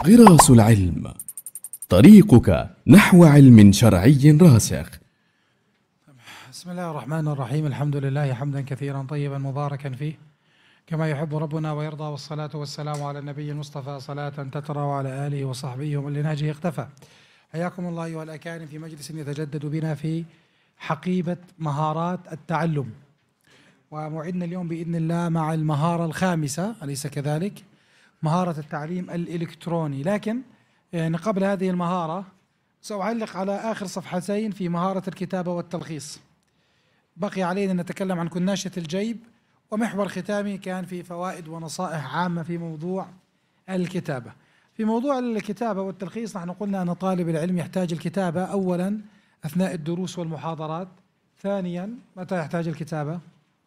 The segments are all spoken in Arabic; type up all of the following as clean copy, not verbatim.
غراس العلم، طريقك نحو علم شرعي راسخ. بسم الله الرحمن الرحيم. الحمد لله حمدا كثيرا طيبا مباركا فيه كما يحب ربنا ويرضى، والصلاة والسلام على النبي المصطفى صلاة تترى وعلى آله وصحبه ومن لنهجه اقتفى. حياكم الله أيها الأكارم في مجلس يتجدد بنا في حقيبة مهارات التعلم، وموعدنا اليوم بإذن الله مع المهارة الخامسة، أليس كذلك؟ مهارة التعليم الإلكتروني. لكن قبل هذه المهارة سأعلق على آخر صفحتين في مهارة الكتابة والتلخيص. بقي علينا أن نتكلم عن كناشة الجيب، ومحور ختامي كان في فوائد ونصائح عامة في موضوع الكتابة. في موضوع الكتابة والتلخيص نحن قلنا أن طالب العلم يحتاج الكتابة أولا أثناء الدروس والمحاضرات، ثانيا متى يحتاج الكتابة؟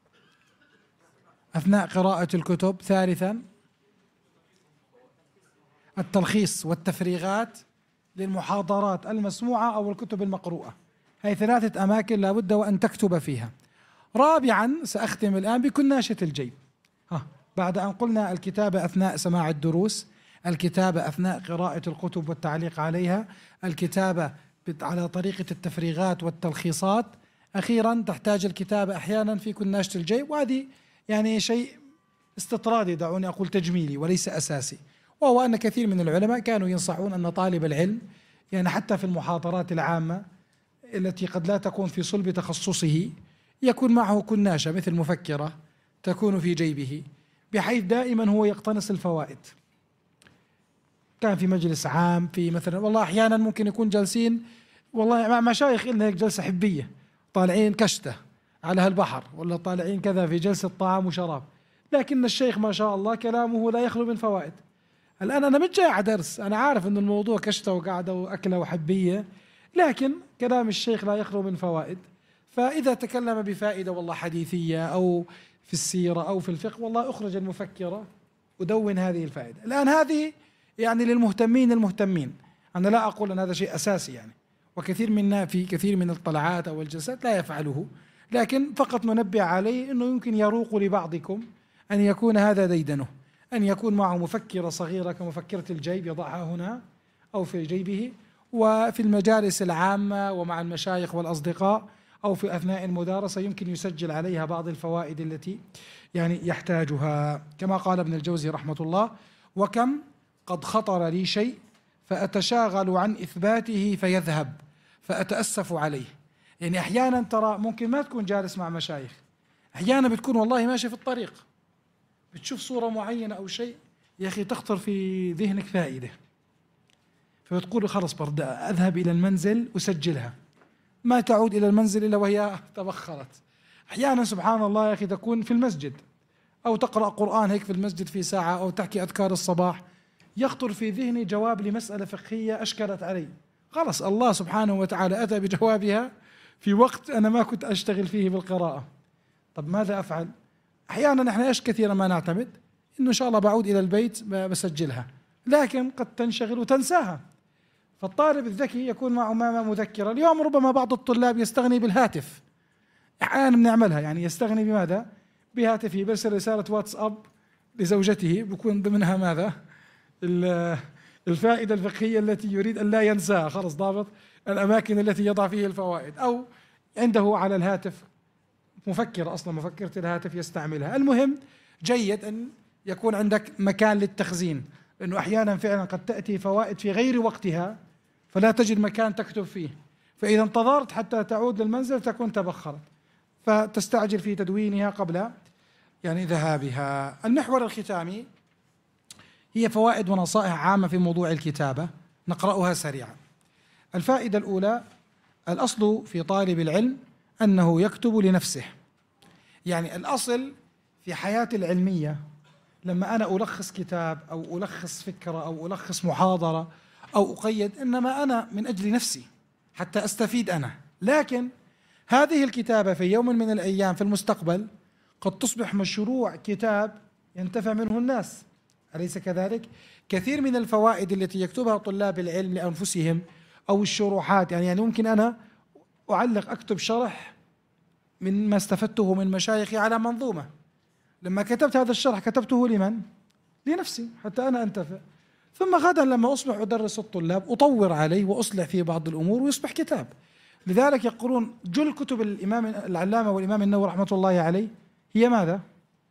أثناء قراءة الكتب، ثالثا التلخيص والتفريغات للمحاضرات المسموعة أو الكتب المقروءة. هي ثلاثة أماكن لابد وأن تكتب فيها. رابعا سأختم الآن بكناشة الجيب. بعد أن قلنا الكتابة أثناء سماع الدروس، الكتابة أثناء قراءة الكتب والتعليق عليها، الكتابة على طريقة التفريغات والتلخيصات، أخيرا تحتاج الكتابة أحيانا في كناشة الجيب، وهذه يعني شيء استطرادي، دعوني أقول تجميلي وليس أساسي، وهو أن كثير من العلماء كانوا ينصحون أن طالب العلم يعني حتى في المحاضرات العامة التي قد لا تكون في صلب تخصصه يكون معه كناشة مثل مفكرة تكون في جيبه، بحيث دائما هو يقتنص الفوائد. كان في مجلس عام، في مثلا والله أحيانا ممكن يكون جالسين والله مع مشايخ إلنا هيك جلسة حبية، طالعين كشتة على هالبحر، ولا طالعين كذا في جلسة طعام وشراب، لكن الشيخ ما شاء الله كلامه لا يخلو من فوائد. الآن أنا مش جاي على درس، أنا عارف أن الموضوع كشتة وقعدة وأكلة وحبية، لكن كلام الشيخ لا يخلو من فوائد. فإذا تكلم بفائدة والله حديثية أو في السيرة أو في الفقه، والله أخرج المفكرة ودون هذه الفائدة. الآن هذه يعني للمهتمين، أنا لا أقول أن هذا شيء أساسي يعني، وكثير منا في كثير من الطلعات أو الجلسات لا يفعله، لكن فقط ننبه عليه أنه يمكن يروق لبعضكم أن يكون هذا ديدنه، أن يكون معه مفكرة صغيرة كمفكرة الجيب يضعها هنا أو في جيبه، وفي المجالس العامة ومع المشايخ والأصدقاء أو في أثناء المدارسة يمكن يسجل عليها بعض الفوائد التي يعني يحتاجها. كما قال ابن الجوزي رحمة الله: وكم قد خطر لي شيء فأتشاغل عن إثباته فيذهب فأتأسف عليه. يعني أحيانا ترى ممكن ما تكون جالس مع مشايخ، أحيانا بتكون والله ماشي في الطريق بتشوف صورة معينة أو شيء يا أخي تخطر في ذهنك فائدة، فبتقول خلص برد أذهب إلى المنزل أسجلها، ما تعود إلى المنزل إلا وهي تبخرت. أحيانا سبحان الله يا أخي تكون في المسجد أو تقرأ قرآن هيك في المسجد في ساعة أو تحكي أذكار الصباح، يخطر في ذهني جواب لمسألة فقهية أشكلت علي، خلص الله سبحانه وتعالى أتى بجوابها في وقت أنا ما كنت أشتغل فيه بالقراءة. طب ماذا أفعل؟ أحيانا نحن إيش كثيرا ما نعتمد إنه إن شاء الله بعود إلى البيت بسجلها، لكن قد تنشغل وتنساها. فالطالب الذكي يكون معه مذكرة. اليوم ربما بعض الطلاب يستغني بالهاتف، أحيانا بنعملها، يعني يستغني بماذا؟ بهاتفه، بيرسل رسالة واتساب لزوجته بكون ضمنها ماذا؟ الفائدة الفقهية التي يريد أن لا ينساها، خلص ضابط الأماكن التي يضع فيه الفوائد، أو عنده على الهاتف مفكرة أصلا، مفكرة الهاتف يستعملها. المهم جيد أن يكون عندك مكان للتخزين، لأنه أحيانا فعلا قد تأتي فوائد في غير وقتها فلا تجد مكان تكتب فيه، فإذا انتظرت حتى تعود للمنزل تكون تبخرت، فتستعجل في تدوينها قبل يعني ذهابها. المحور الختامي هي فوائد ونصائح عامة في موضوع الكتابة، نقرأها سريعا. الفائدة الأولى: الأصل في طالب العلم أنه يكتب لنفسه. يعني الأصل في حياتي العلمية لما أنا ألخص كتاب أو ألخص فكرة أو ألخص محاضرة أو أقيد، إنما أنا من أجل نفسي حتى أستفيد أنا، لكن هذه الكتابة في يوم من الأيام في المستقبل قد تصبح مشروع كتاب ينتفع منه الناس، أليس كذلك؟ كثير من الفوائد التي يكتبها طلاب العلم لأنفسهم أو الشروحات، يعني ممكن أنا أعلق أكتب شرح من ما استفدته من مشايخي على منظومة، لما كتبت هذا الشرح كتبته لمن؟ لنفسي حتى أنا أنتفع. ثم غدا لما أصبح أدرس الطلاب أطور عليه وأصلح فيه بعض الأمور ويصبح كتاب. لذلك يقولون جل كتب الإمام العلامة والإمام النووي رحمة الله عليه هي ماذا؟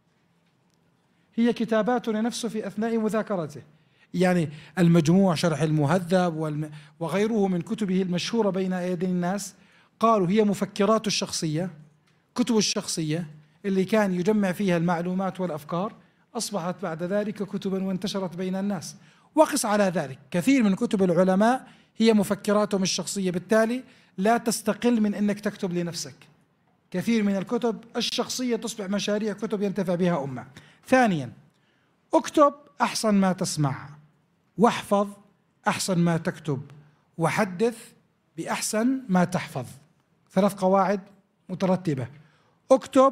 هي كتابات لنفسه في أثناء مذاكرته. يعني المجموع، شرح المهذب وغيره من كتبه المشهورة بين أيدي الناس، قالوا هي مفكرات الشخصية، كتب الشخصية اللي كان يجمع فيها المعلومات والأفكار، أصبحت بعد ذلك كتبا وانتشرت بين الناس. وقس على ذلك كثير من كتب العلماء هي مفكراتهم الشخصية، بالتالي لا تستقل من أنك تكتب لنفسك. كثير من الكتب الشخصية تصبح مشاريع كتب ينتفع بها أمة. ثانيا، اكتب أحسن ما تسمع، واحفظ أحسن ما تكتب، وحدث بأحسن ما تحفظ. 3 قواعد مترتبة. اكتب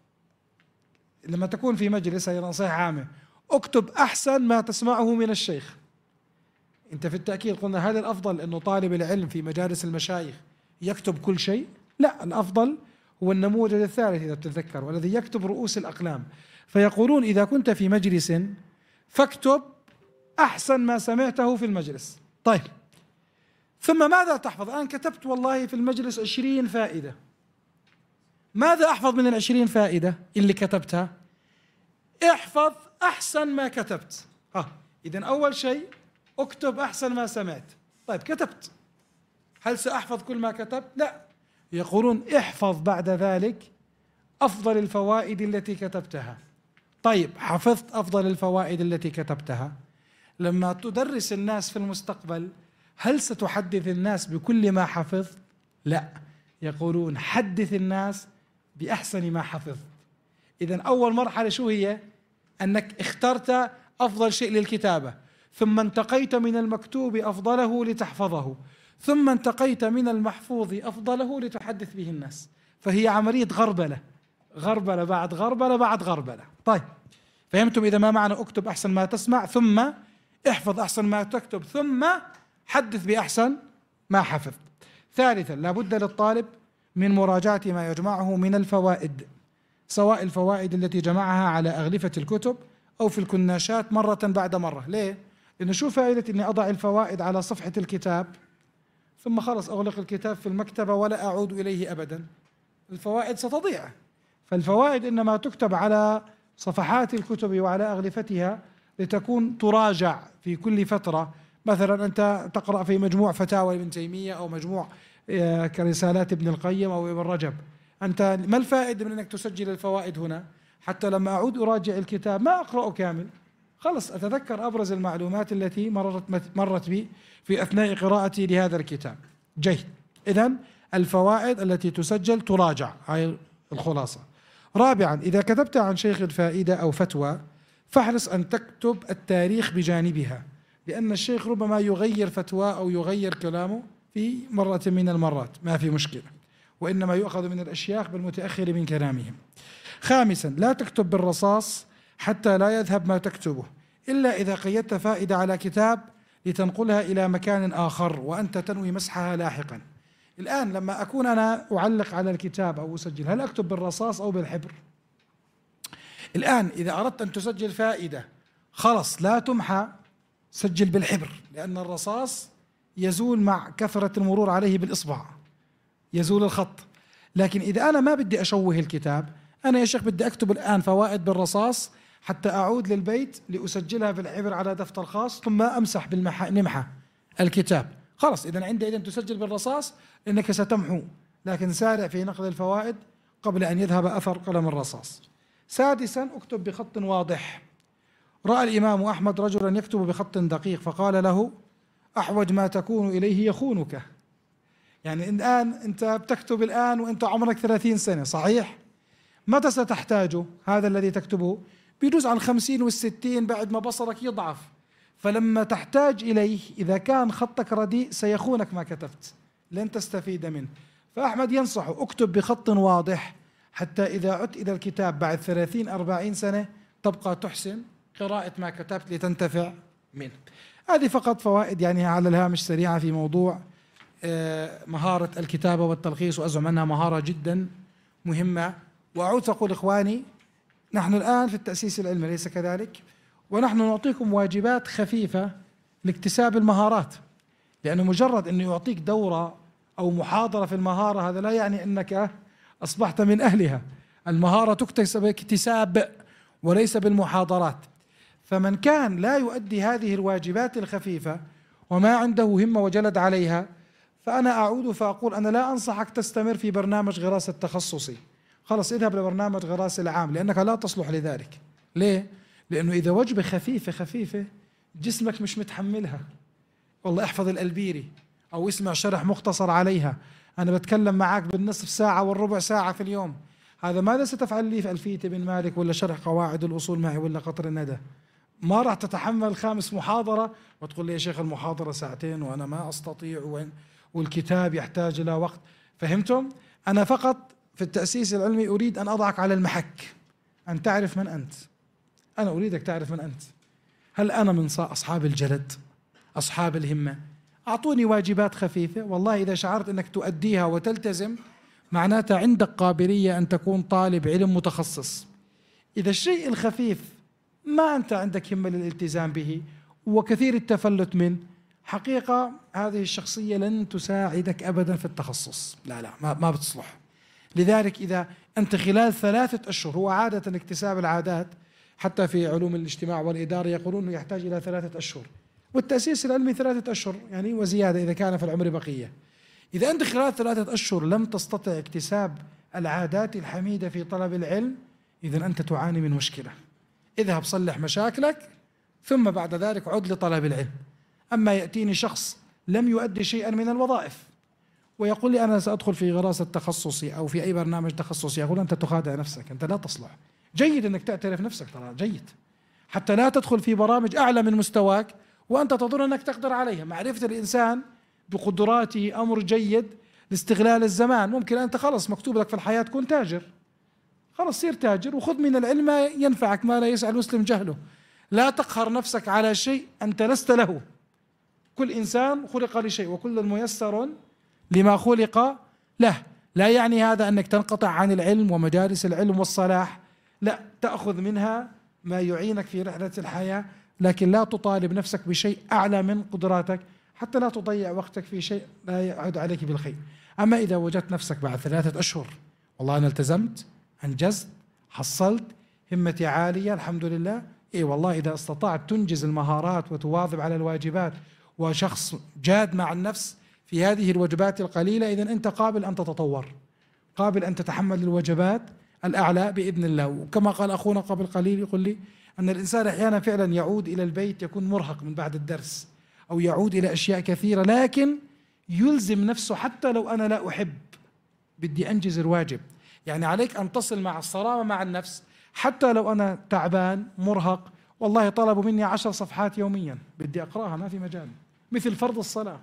لما تكون في مجلس، هي نصيحة عامة، اكتب أحسن ما تسمعه من الشيخ. انت في التأكيد قلنا هل الأفضل أنه طالب العلم في مجالس المشايخ يكتب كل شيء؟ لا، الأفضل هو النموذج الثالث إذا تتذكر، والذي يكتب رؤوس الأقلام. فيقولون إذا كنت في مجلس فاكتب أحسن ما سمعته في المجلس. طيب، ثم ماذا تحفظ؟ الآن كتبت والله في المجلس 20 فائدة، ماذا أحفظ من 20 فائدة اللي كتبتها؟ احفظ أحسن ما كتبت. إذن أول شيء اكتب أحسن ما سمعت. طيب كتبت، هل سأحفظ كل ما كتبت؟ لا، يقولون احفظ بعد ذلك أفضل الفوائد التي كتبتها. طيب حفظت أفضل الفوائد التي كتبتها، لما تدرس الناس في المستقبل هل ستحدث الناس بكل ما حفظت؟ لا، يقولون حدث الناس بأحسن ما حفظت. إذن أول مرحلة شو هي؟ أنك اخترت أفضل شيء للكتابة، ثم انتقيت من المكتوب أفضله لتحفظه، ثم انتقيت من المحفوظ أفضله لتحدث به الناس. فهي عملية غربلة، غربلة بعد غربلة بعد غربلة. طيب فهمتم إذا ما معنى اكتب أحسن ما تسمع، ثم احفظ أحسن ما تكتب، ثم حدث بأحسن ما حفظ. ثالثا، لابد للطالب من مراجعة ما يجمعه من الفوائد، سواء الفوائد التي جمعها على أغلفة الكتب أو في الكناشات مرة بعد مرة. ليه؟ لأنه شو فائدة أني أضع الفوائد على صفحة الكتاب ثم خلص أغلق الكتاب في المكتبة ولا أعود إليه أبدا؟ الفوائد ستضيع. فالفوائد إنما تكتب على صفحات الكتب وعلى أغلفتها لتكون تراجع في كل فترة. مثلا أنت تقرأ في مجموع فتاوى ابن تيمية أو مجموع كرسالات ابن القيم أو ابن رجب، أنت ما الفائدة من أنك تسجل الفوائد هنا؟ حتى لما أعود أراجع الكتاب ما أقرأه كامل، خلص أتذكر أبرز المعلومات التي مرت بي في أثناء قراءتي لهذا الكتاب. جيد، إذن الفوائد التي تسجل تراجع، هاي الخلاصة. رابعا، إذا كتبت عن شيخ فائدة أو فتوى فاحرص أن تكتب التاريخ بجانبها، لأن الشيخ ربما يغير فتوى أو يغير كلامه في مرة من المرات، ما في مشكلة، وإنما يؤخذ من الأشياخ بالمتأخر من كلامهم. خامسا، لا تكتب بالرصاص حتى لا يذهب ما تكتبه، إلا إذا قيدت فائدة على كتاب لتنقلها إلى مكان آخر وأنت تنوي مسحها لاحقا. الآن لما أكون أنا أعلق على الكتاب أو أسجل، هل أكتب بالرصاص أو بالحبر؟ الآن إذا أردت أن تسجل فائدة خلص لا تمحى، سجل بالحبر، لأن الرصاص يزول مع كثرة المرور عليه بالإصبع، يزول الخط. لكن إذا أنا ما بدي أشوه الكتاب، أنا يا شيخ بدي أكتب الآن فوائد بالرصاص حتى أعود للبيت لأسجلها بالحبر على دفتر خاص، ثم أمسح نمحى الكتاب، خلص. إذا عندئذ تسجل بالرصاص لأنك ستمحو، لكن سارع في نقل الفوائد قبل أن يذهب أثر قلم الرصاص. سادسا، اكتب بخط واضح. رأى الإمام أحمد رجلا يكتب بخط دقيق فقال له: أحوج ما تكون إليه يخونك. يعني الآن أنت بتكتب الآن وأنت عمرك 30 سنة، صحيح؟ متى ستحتاجه هذا الذي تكتبه؟ بيجوز على 50 وال60 بعد ما بصرك يضعف، فلما تحتاج إليه إذا كان خطك رديء سيخونك ما كتبت، لن تستفيد منه. فأحمد ينصحه: اكتب بخط واضح حتى إذا عدت إلى الكتاب بعد 30-40 سنة تبقى تحسن قراءة ما كتبت لتنتفع منه. هذه فقط فوائد يعني على الهامش سريعة في موضوع مهارة الكتابة والتلخيص، وأزعم أنها مهارة جدا مهمة. وأعود أقول إخواني، نحن الآن في التأسيس العلمي، ليس كذلك؟ ونحن نعطيكم واجبات خفيفة لاكتساب المهارات، لأنه مجرد أنه يعطيك دورة أو محاضرة في المهارة هذا لا يعني أنك أصبحت من أهلها. المهارة تكتسب اكتساب وليس بالمحاضرات. فمن كان لا يؤدي هذه الواجبات الخفيفة وما عنده همة وجلد عليها، فأنا أعود فأقول أنا لا أنصحك تستمر في برنامج غراسة تخصصي، خلص اذهب لبرنامج غراسة العام، لأنك لا تصلح لذلك. ليه؟ لأنه إذا وجبة خفيفة جسمك مش متحملها. والله احفظ الألبيري أو اسمع شرح مختصر عليها، أنا بتكلم معك بالنصف ساعة والربع ساعة في اليوم، هذا ماذا ستفعل لي في ألفية ابن مالك ولا شرح قواعد الأصول معي ولا قطر الندى؟ ما راح تتحمل 5 محاضرة وتقول لي يا شيخ المحاضرة ساعتين وأنا ما أستطيع والكتاب يحتاج إلى وقت. فهمتم؟ أنا فقط في التأسيس العلمي أريد أن أضعك على المحك، أن تعرف من أنت. أنا أريدك تعرف من أنت. هل أنا من أصحاب الجلد، أصحاب الهمة؟ أعطوني واجبات خفيفة، والله إذا شعرت أنك تؤديها وتلتزم معناتها عندك قابلية أن تكون طالب علم متخصص. إذا الشيء الخفيف ما أنت عندك همة للالتزام به وكثير التفلت منه، حقيقة هذه الشخصية لن تساعدك أبدا في التخصص، لا ما بتصلح. لذلك إذا أنت خلال 3 أشهر، هو عادة اكتساب العادات حتى في علوم الاجتماع والإدارة يقولون أنه يحتاج إلى 3 أشهر، والتأسيس العلمي 3 أشهر يعني وزيادة إذا كان في العمر بقية. إذا أنت خلال 3 أشهر لم تستطع اكتساب العادات الحميدة في طلب العلم، إذا أنت تعاني من مشكلة. اذهب صلح مشاكلك ثم بعد ذلك عد لطلب العلم. أما يأتيني شخص لم يؤدي شيئا من الوظائف ويقول لي أنا سأدخل في غراسة تخصصي أو في أي برنامج تخصصي، أقول أنت تخادع نفسك، أنت لا تصلح. جيد أنك تعترف نفسك، ترى جيد، حتى لا تدخل في برامج أعلى من مستواك وأنت تظن أنك تقدر عليها. معرفة الإنسان بقدراته أمر جيد لاستغلال الزمان. ممكن أنت خلص مكتوب لك في الحياة تكون تاجر، خلص صير تاجر وخذ من العلم ما ينفعك، ما لا يسعى المسلم جهله. لا تقهر نفسك على شيء أنت لست له. كل إنسان خلق لشيء وكل ميسر لما خلق له. لا يعني هذا أنك تنقطع عن العلم ومجالس العلم والصلاح، لا، تأخذ منها ما يعينك في رحلة الحياة، لكن لا تطالب نفسك بشيء أعلى من قدراتك حتى لا تضيع وقتك في شيء لا يعود عليك بالخير. أما إذا وجدت نفسك بعد 3 أشهر والله أنا التزمت، أنجزت، حصلت، همتي عالية الحمد لله، إيه والله إذا استطعت تنجز المهارات وتواظب على الواجبات وشخص جاد مع النفس في هذه الوجبات القليلة، إذن أنت قابل أن تتطور، قابل أن تتحمل الوجبات الأعلى بإذن الله. وكما قال أخونا قبل قليل يقول لي أن الإنسان أحيانا فعلا يعود إلى البيت يكون مرهق من بعد الدرس أو يعود إلى أشياء كثيرة، لكن يلزم نفسه حتى لو أنا لا أحب بدي أنجز الواجب. يعني عليك أن تصل مع الصرامة مع النفس حتى لو أنا تعبان مرهق، والله طلبوا مني 10 صفحات يوميا بدي أقرأها ما في مجال، مثل فرض الصلاة.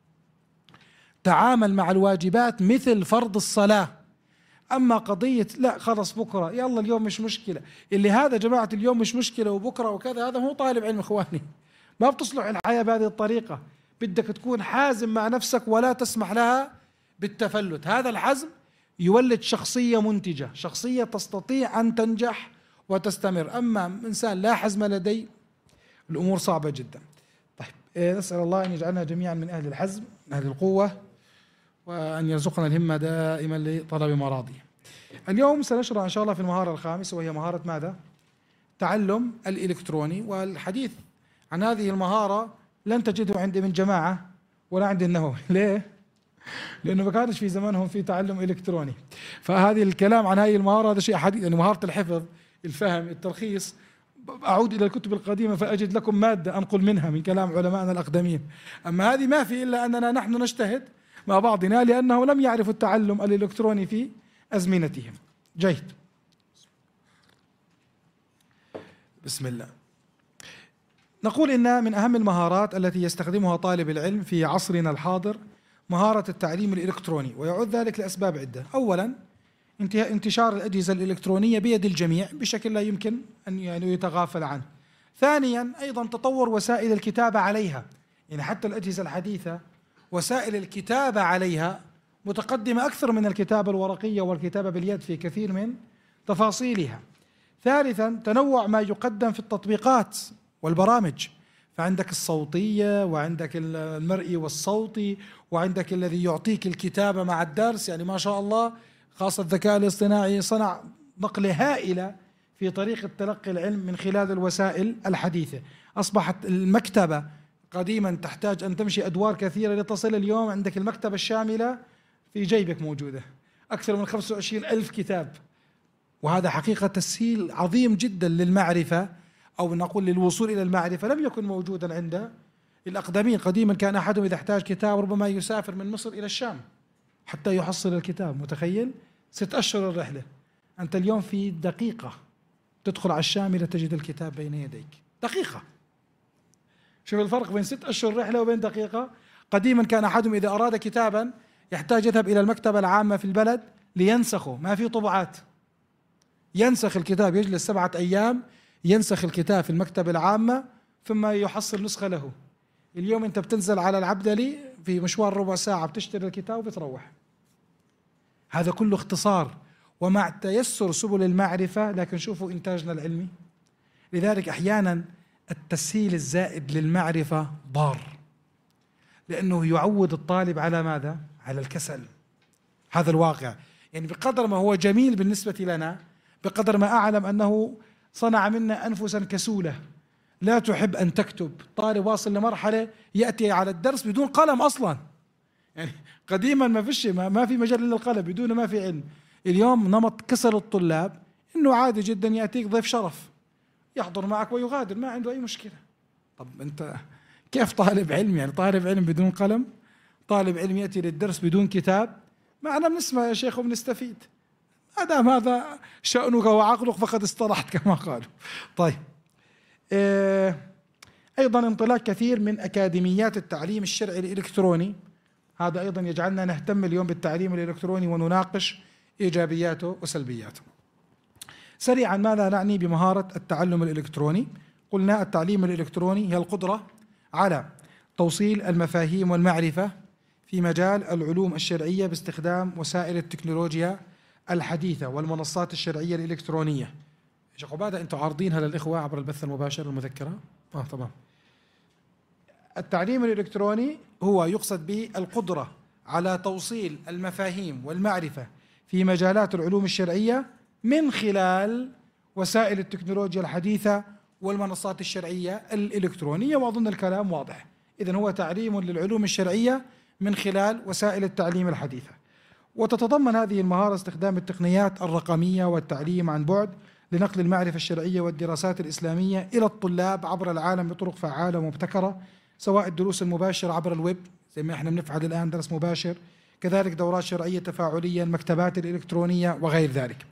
تعامل مع الواجبات مثل فرض الصلاة. أما قضية لا خلص بكرة يلا اليوم مش مشكلة، اللي هذا جماعة اليوم مش مشكلة وبكرة وكذا، هذا هو طالب علم إخواني. ما بتصلح الحياة بهذه الطريقة. بدك تكون حازم مع نفسك ولا تسمح لها بالتفلت. هذا الحزم يولد شخصية منتجة، شخصية تستطيع أن تنجح وتستمر. أما إنسان لا حزم لديه الأمور صعبة جدا. طيب نسأل الله أن يجعلنا جميعا من أهل الحزم، من أهل القوة، وأن يرزقنا الهمة دائما لطلب مراضيه. اليوم سنشرع إن شاء الله في المهارة الخامسة، وهي مهارة ماذا؟ تعلم الإلكتروني. والحديث عن هذه المهارة لن تجده عند ابن جماعة ولا عند النووي. ليه؟ لأنه ما كانش في زمانهم في تعلم إلكتروني. فهذه الكلام عن هذه المهارة هذا شيء حديث، يعني مهارة الحفظ، الفهم، التلخيص. أعود إلى الكتب القديمة فأجد لكم مادة أنقل منها من كلام علمائنا الأقدمين. أما هذه ما في إلا أننا نحن نجتهد مع بعضنا لأنه لم يعرفوا التعلم الإلكتروني في أزمنتهم. جيد، بسم الله. نقول إن من أهم المهارات التي يستخدمها طالب العلم في عصرنا الحاضر مهارة التعليم الإلكتروني، ويعود ذلك لأسباب عدة. أولا انتشار الأجهزة الإلكترونية بيد الجميع بشكل لا يمكن أن يتغافل عنه. ثانيا أيضا تطور وسائل الكتابة عليها، يعني حتى الأجهزة الحديثة وسائل الكتابة عليها متقدمة أكثر من الكتابة الورقية والكتابة باليد في كثير من تفاصيلها. ثالثا تنوع ما يقدم في التطبيقات والبرامج، فعندك الصوتية وعندك المرئي والصوتي وعندك الذي يعطيك الكتابة مع الدرس. يعني ما شاء الله، خاصة الذكاء الاصطناعي صنع نقلة هائلة في طريقة تلقي العلم من خلال الوسائل الحديثة. أصبحت المكتبة قديما تحتاج أن تمشي أدوار كثيرة لتصل، اليوم عندك المكتبة الشاملة في جيبك موجودة، أكثر من 25 ألف كتاب. وهذا حقيقة تسهيل عظيم جدا للمعرفة، أو نقول للوصول إلى المعرفة، لم يكن موجودا عند الأقدمين. قديما كان أحدهم إذا احتاج كتاب ربما يسافر من مصر إلى الشام حتى يحصل الكتاب. متخيل؟ 6 أشهر الرحلة. أنت اليوم في دقيقة تدخل على الشاملة تجد الكتاب بين يديك، دقيقة. شوف الفرق بين 6 أشهر رحلة وبين دقيقة. قديما كان أحدهم إذا أراد كتابا يحتاج يذهب إلى المكتبة العامة في البلد لينسخه، ما في طبعات، ينسخ الكتاب، يجلس 7 أيام ينسخ الكتاب في المكتبة العامة ثم يحصل نسخة له. اليوم أنت بتنزل على العبدلي في مشوار ربع ساعة بتشتري الكتاب وبتروح. هذا كله اختصار ومع تيسر سبل المعرفة، لكن شوفوا إنتاجنا العلمي. لذلك أحيانا التسهيل الزائد للمعرفة ضار، لأنه يعود الطالب على ماذا؟ على الكسل. هذا الواقع. يعني بقدر ما هو جميل بالنسبة لنا، بقدر ما أعلم أنه صنع منا أنفسا كسولة لا تحب أن تكتب. طالب واصل لمرحلة يأتي على الدرس بدون قلم أصلا. يعني قديما ما في مجال إلا القلم، بدون ما في علم. اليوم نمط كسل الطلاب إنه عادي جدا يأتيك ضيف شرف يحضر معك ويغادر، ما عنده أي مشكلة. طب أنت كيف طالب علم؟ يعني طالب علم بدون قلم، طالب علم يأتي للدرس بدون كتاب. معنا بنسمع يا شيخ وبنستفيد، ما دام هذا شأنك وعقلك فقد اصطلحت كما قالوا. طيب، أيضا انطلاق كثير من أكاديميات التعليم الشرعي الإلكتروني، هذا أيضا يجعلنا نهتم اليوم بالتعليم الإلكتروني ونناقش إيجابياته وسلبياته. سريعا، ماذا نعني بمهارة التعلم الإلكتروني؟ قلنا التعليم الإلكتروني هي القدرة على توصيل المفاهيم والمعرفة في مجال العلوم الشرعية باستخدام وسائل التكنولوجيا الحديثة والمنصات الشرعية الإلكترونية. شيخ عبادة، أنتم عارضينها للإخوة عبر البث المباشر المذكرة؟ تمام. التعليم الإلكتروني هو يقصد به القدرة على توصيل المفاهيم والمعرفة في مجالات العلوم الشرعية من خلال وسائل التكنولوجيا الحديثة والمنصات الشرعية الإلكترونية، وأظن الكلام واضح. إذن هو تعليم للعلوم الشرعية من خلال وسائل التعليم الحديثة. وتتضمن هذه المهارة استخدام التقنيات الرقمية والتعليم عن بعد لنقل المعرفة الشرعية والدراسات الإسلامية إلى الطلاب عبر العالم بطرق فعالة ومبتكرة، سواء الدروس المباشرة عبر الويب زي ما احنا بنفعل الآن درس مباشر، كذلك دورات شرعية تفاعلية، المكتبات الإلكترونية وغير ذلك.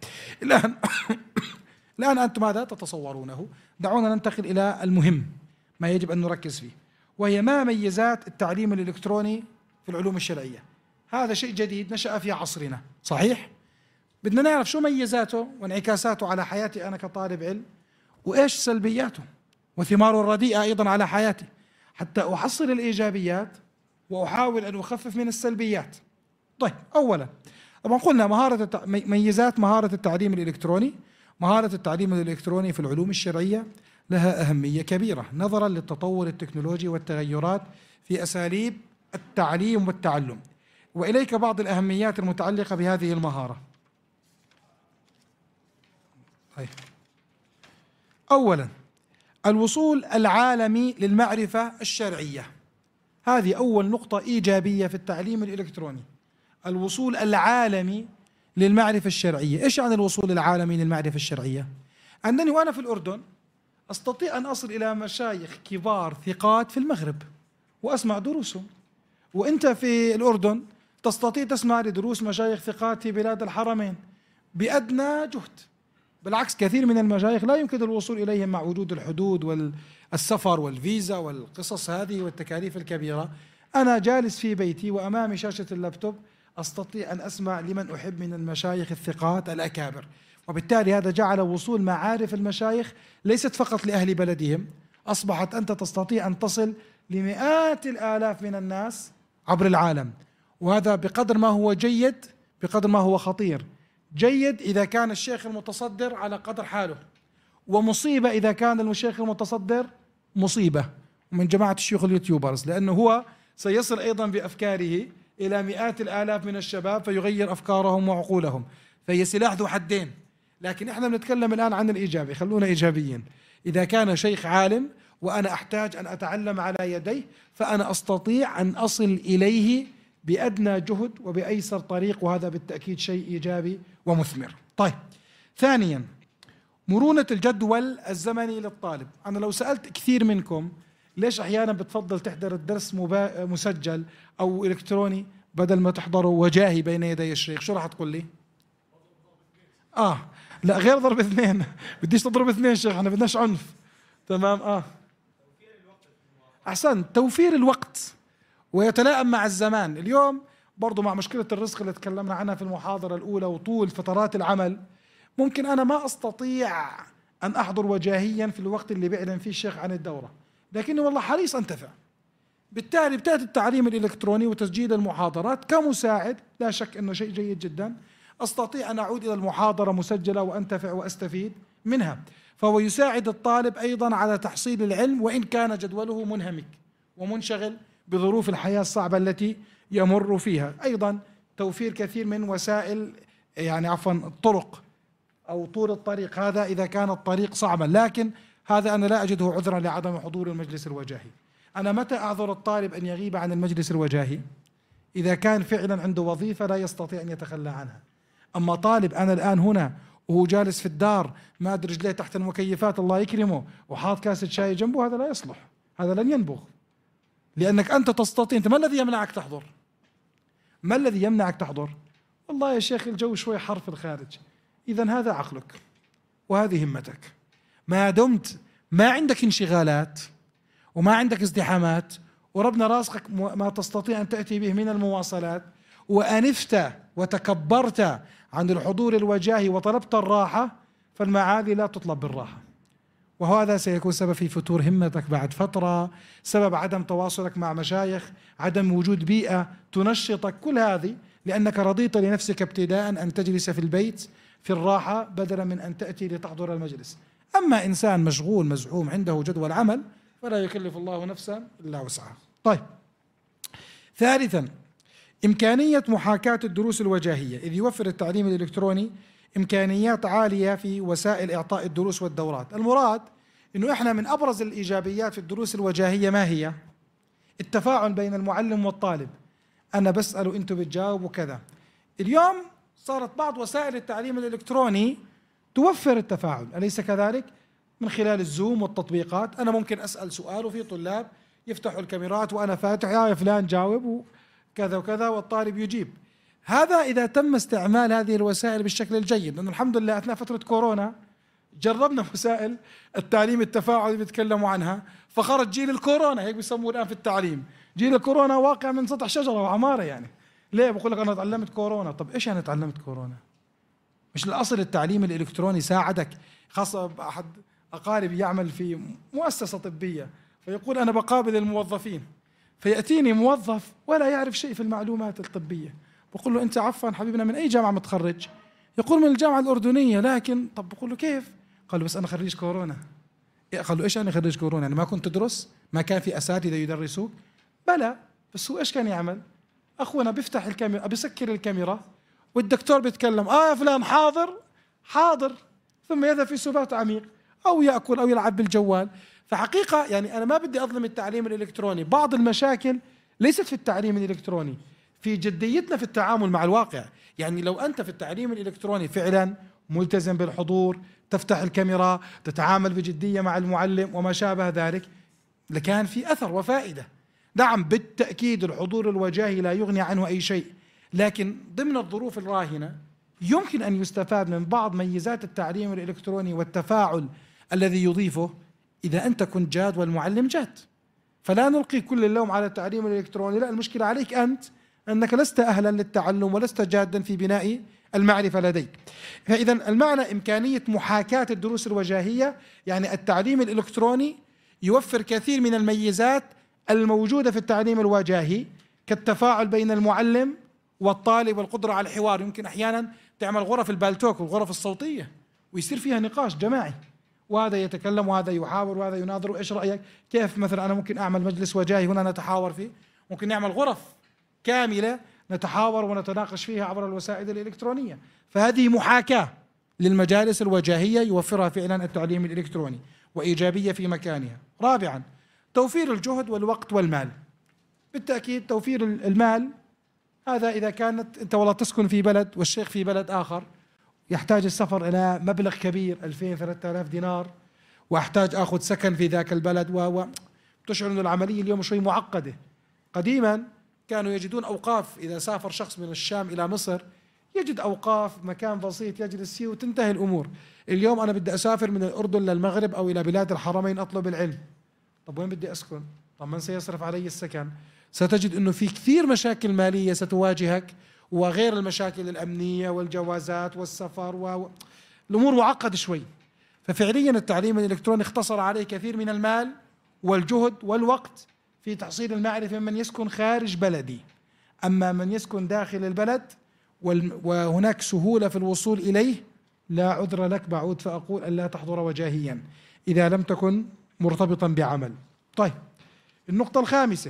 الآن أنتم ماذا تتصورونه؟ دعونا ننتقل إلى المهم، ما يجب أن نركز فيه، وهي ما ميزات التعليم الإلكتروني في العلوم الشرعية. هذا شيء جديد نشأ في عصرنا، صحيح؟ بدنا نعرف شو ميزاته وانعكاساته على حياتي أنا كطالب علم، وإيش سلبياته وثماره الرديئة أيضا على حياتي، حتى أحصل الإيجابيات وأحاول أن أخفف من السلبيات. طيب، أولا طبعا قلنا ميزات مهارة التعليم الإلكتروني. مهارة التعليم الإلكتروني في العلوم الشرعية لها أهمية كبيرة نظرا للتطور التكنولوجي والتغيرات في أساليب التعليم والتعلم، وإليك بعض الأهميات المتعلقة بهذه المهارة. طيب، أولا الوصول العالمي للمعرفة الشرعية، هذه أول نقطة إيجابية في التعليم الإلكتروني، الوصول العالمي للمعرفة الشرعية. إيش يعني الوصول العالمي للمعرفة الشرعية؟ أنني وأنا في الأردن أستطيع أن أصل إلى مشايخ كبار ثقات في المغرب وأسمع دروسهم، وأنت في الأردن تستطيع تسمع لدروس مشايخ ثقات في بلاد الحرمين بأدنى جهد. بالعكس، كثير من المشايخ لا يمكن الوصول إليهم مع وجود الحدود والسفر والفيزا والقصص هذه والتكاليف الكبيرة. أنا جالس في بيتي وأمامي شاشة اللابتوب أستطيع أن أسمع لمن أحب من المشايخ الثقات الأكابر، وبالتالي هذا جعل وصول معارف المشايخ ليست فقط لأهل بلدهم، أصبحت أنت تستطيع أن تصل لمئات الآلاف من الناس عبر العالم. وهذا بقدر ما هو جيد بقدر ما هو خطير. جيد إذا كان الشيخ المتصدر على قدر حاله، ومصيبة إذا كان الشيخ المتصدر مصيبة، ومن جماعة الشيوخ اليوتيوبرز، لأنه هو سيصل أيضا بأفكاره إلى مئات الآلاف من الشباب فيغير أفكارهم وعقولهم، فهي سلاح ذو حدين. لكن احنا بنتكلم الآن عن الإيجابي، خلونا إيجابيين. إذا كان شيخ عالم وأنا أحتاج أن أتعلم على يديه فأنا أستطيع أن أصل إليه بأدنى جهد وبأيسر طريق، وهذا بالتأكيد شيء إيجابي ومثمر. طيب، ثانيا مرونة الجدول الزمني للطالب. أنا لو سألت كثير منكم ليش أحيانا بتفضل تحضر الدرس مسجل أو إلكتروني بدل ما تحضره وجاهي بين يدي الشيخ، شو راح تقول لي؟ لا، غير ضرب اثنين. بديش تضرب اثنين شيخ، احنا بدناش عنف. تمام. أحسن، توفير الوقت ويتلائم مع الزمان. اليوم برضو مع مشكلة الرزق اللي تكلمنا عنها في المحاضرة الأولى وطول فترات العمل، ممكن أنا ما أستطيع أن أحضر وجاهيا في الوقت اللي بيعلن فيه الشيخ عن الدورة، لكني والله حريص أنتفع. بالتالي بتأتي التعليم الإلكتروني وتسجيل المحاضرات كمساعد، لا شك أنه شيء جيد جدا. أستطيع أن أعود إلى المحاضرة مسجلة وأنتفع وأستفيد منها، فهو يساعد الطالب أيضا على تحصيل العلم وإن كان جدوله منهمك ومنشغل بظروف الحياة الصعبة التي يمر فيها. أيضا توفير كثير من وسائل الطرق أو طول الطريق، هذا إذا كان الطريق صعبا، لكن هذا أنا لا أجده عذرا لعدم حضور المجلس الوجاهي. أنا متى أعذر الطالب أن يغيب عن المجلس الوجاهي؟ إذا كان فعلا عنده وظيفة لا يستطيع أن يتخلى عنها. أما طالب أنا الآن هنا وهو جالس في الدار ما أدري رجليه تحت المكيفات الله يكرمه وحاط كاسة شاي جنبه، هذا لا يصلح، هذا لن ينبغ. لأنك أنت تستطيع. أنت ما الذي يمنعك تحضر؟ ما الذي يمنعك تحضر؟ والله يا شيخ الجو شوي حر في الخارج. إذن هذا عقلك وهذه همتك، ما دمت ما عندك انشغالات وما عندك ازدحامات وربنا رازقك ما تستطيع أن تأتي به من المواصلات، وأنفت وتكبرت عن الحضور الوجاهي وطلبت الراحة، فالمعالي لا تطلب بالراحة، وهذا سيكون سبب في فتور همتك بعد فترة، سبب عدم تواصلك مع مشايخ، عدم وجود بيئة تنشطك، كل هذه لأنك رضيت لنفسك ابتداء أن تجلس في البيت في الراحة بدلا من أن تأتي لتحضر المجلس. أما إنسان مشغول مزحوم عنده جدول عمل فلا يكلف الله نفسا إلا وسعها. طيب، ثالثا إمكانية محاكاة الدروس الوجاهية، إذ يوفر التعليم الإلكتروني إمكانيات عالية في وسائل إعطاء الدروس والدورات. المراد إنه إحنا من أبرز الإيجابيات في الدروس الوجاهية ما هي؟ التفاعل بين المعلم والطالب، أنا بسأل وأنتم بتجاوبوا كذا. اليوم صارت بعض وسائل التعليم الإلكتروني توفر التفاعل، أليس كذلك؟ من خلال الزوم والتطبيقات أنا ممكن أسأل سؤال وفي طلاب يفتحوا الكاميرات وأنا فاتح يا فلان جاوب وكذا وكذا والطالب يجيب. هذا إذا تم استعمال هذه الوسائل بالشكل الجيد، لأنه الحمد لله أثناء فترة كورونا جربنا وسائل التعليم التفاعلي بيتكلموا عنها، فخرج جيل الكورونا، هيك بيسموه الآن في التعليم، جيل الكورونا واقع من سطح شجرة وعمارة. يعني ليه؟ بقول لك أنا تعلمت كورونا. طب إيش يعني تعلمت كورونا؟ مش الأصل التعليم الإلكتروني ساعدك، خاصة أحد أقاربي يعمل في مؤسسة طبية فيقول أنا بقابل الموظفين، فيأتيني موظف ولا يعرف شيء في المعلومات الطبية، بقول له أنت عفوا حبيبنا من أي جامعة متخرج؟ يقول من الجامعة الأردنية. لكن طب بقول له كيف؟ قال له بس أنا خريج كورونا. قال له إيش أنا خريج كورونا؟ يعني ما كنت تدرس؟ ما كان في أساتذة يدرسوك؟ بلى، بس هو إيش كان يعمل؟ أخونا بيفتح الكاميرا بيسكر الكاميرا والدكتور بيتكلم يا فلان حاضر حاضر، ثم يذهب في سبات عميق أو يأكل أو يلعب بالجوال. فحقيقة يعني أنا ما بدي أظلم التعليم الإلكتروني، بعض المشاكل ليست في التعليم الإلكتروني، في جديتنا في التعامل مع الواقع. يعني لو أنت في التعليم الإلكتروني فعلا ملتزم بالحضور، تفتح الكاميرا، تتعامل بجدية مع المعلم وما شابه ذلك، لكان في أثر وفائدة. نعم بالتأكيد الحضور الوجاهي لا يغني عنه أي شيء، لكن ضمن الظروف الراهنة يمكن أن يستفاد من بعض ميزات التعليم الإلكتروني والتفاعل الذي يضيفه إذا أنت كنت جاد والمعلم جاد. فلا نلقي كل اللوم على التعليم الإلكتروني، لا، المشكلة عليك أنت، أنك لست أهلا للتعلم ولست جادا في بناء المعرفة لديك. فإذا المعنى إمكانية محاكاة الدروس الوجاهية، يعني التعليم الإلكتروني يوفر كثير من الميزات الموجودة في التعليم الوجاهي، كالتفاعل بين المعلم والطالب والقدرة على الحوار. يمكن أحيانا تعمل غرف البالتوك والغرف الصوتية ويصير فيها نقاش جماعي، وهذا يتكلم وهذا يحاور وهذا يناظر، وإيش رأيك؟ كيف مثلا أنا ممكن أعمل مجلس وجاهي هنا نتحاور فيه، ممكن نعمل غرف كاملة نتحاور ونتناقش فيها عبر الوسائل الإلكترونية. فهذه محاكاة للمجالس الوجاهية يوفرها فعلا التعليم الإلكتروني، وإيجابية في مكانها. رابعا، توفير الجهد والوقت والمال. بالتأكيد توفير المال هذا إذا كانت أنت والله تسكن في بلد والشيخ في بلد آخر، يحتاج السفر إلى مبلغ كبير 2000-3000 دينار، وأحتاج أخذ سكن في ذاك البلد تشعر أن العملية اليوم شوي معقدة. قديما كانوا يجدون أوقاف، إذا سافر شخص من الشام إلى مصر يجد أوقاف مكان بسيط يجلس فيه وتنتهي الأمور. اليوم أنا بدي أسافر من الأردن للمغرب أو إلى بلاد الحرمين أطلب العلم، طب وين بدي أسكن؟ طب من سيصرف علي السكن؟ ستجد أنه في كثير مشاكل مالية ستواجهك، وغير المشاكل الأمنية والجوازات والسفر الأمور معقدة شوي. ففعليا التعليم الإلكتروني اختصر عليه كثير من المال والجهد والوقت في تحصيل المعرفة ممن يسكن خارج بلدي. أما من يسكن داخل البلد وهناك سهولة في الوصول إليه، لا عذر لك، بعود فأقول ألا تحضر وجاهيا إذا لم تكن مرتبطا بعمل. طيب، النقطة الخامسة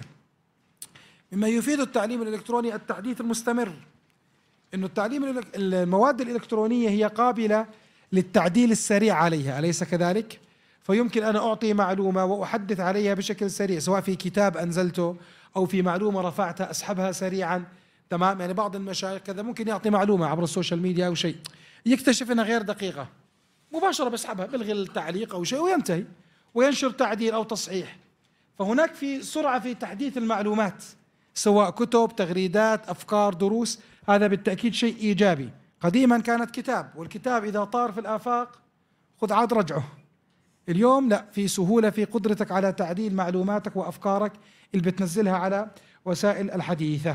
مما يفيد التعليم الإلكتروني التحديث المستمر. إنه المواد الإلكترونية هي قابلة للتعديل السريع عليها، أليس كذلك؟ فيمكن أن أعطي معلومة وأحدث عليها بشكل سريع، سواء في كتاب أنزلته أو في معلومة رفعتها أسحبها سريعا. تمام، يعني بعض المشايخ كذا ممكن يعطي معلومة عبر السوشيال ميديا أو شيء، يكتشف أنها غير دقيقة، مباشرة بسحبها، بلغي التعليق أو شيء وينتهي، وينشر تعديل أو تصحيح. فهناك في سرعة في تحديث المعلومات، سواء كتب، تغريدات، أفكار، دروس. هذا بالتأكيد شيء إيجابي. قديما كانت كتاب، والكتاب إذا طار في الآفاق خذ عاد رجعه. اليوم لا، في سهولة في قدرتك على تعديل معلوماتك وأفكارك اللي بتنزلها على وسائل الحديثة.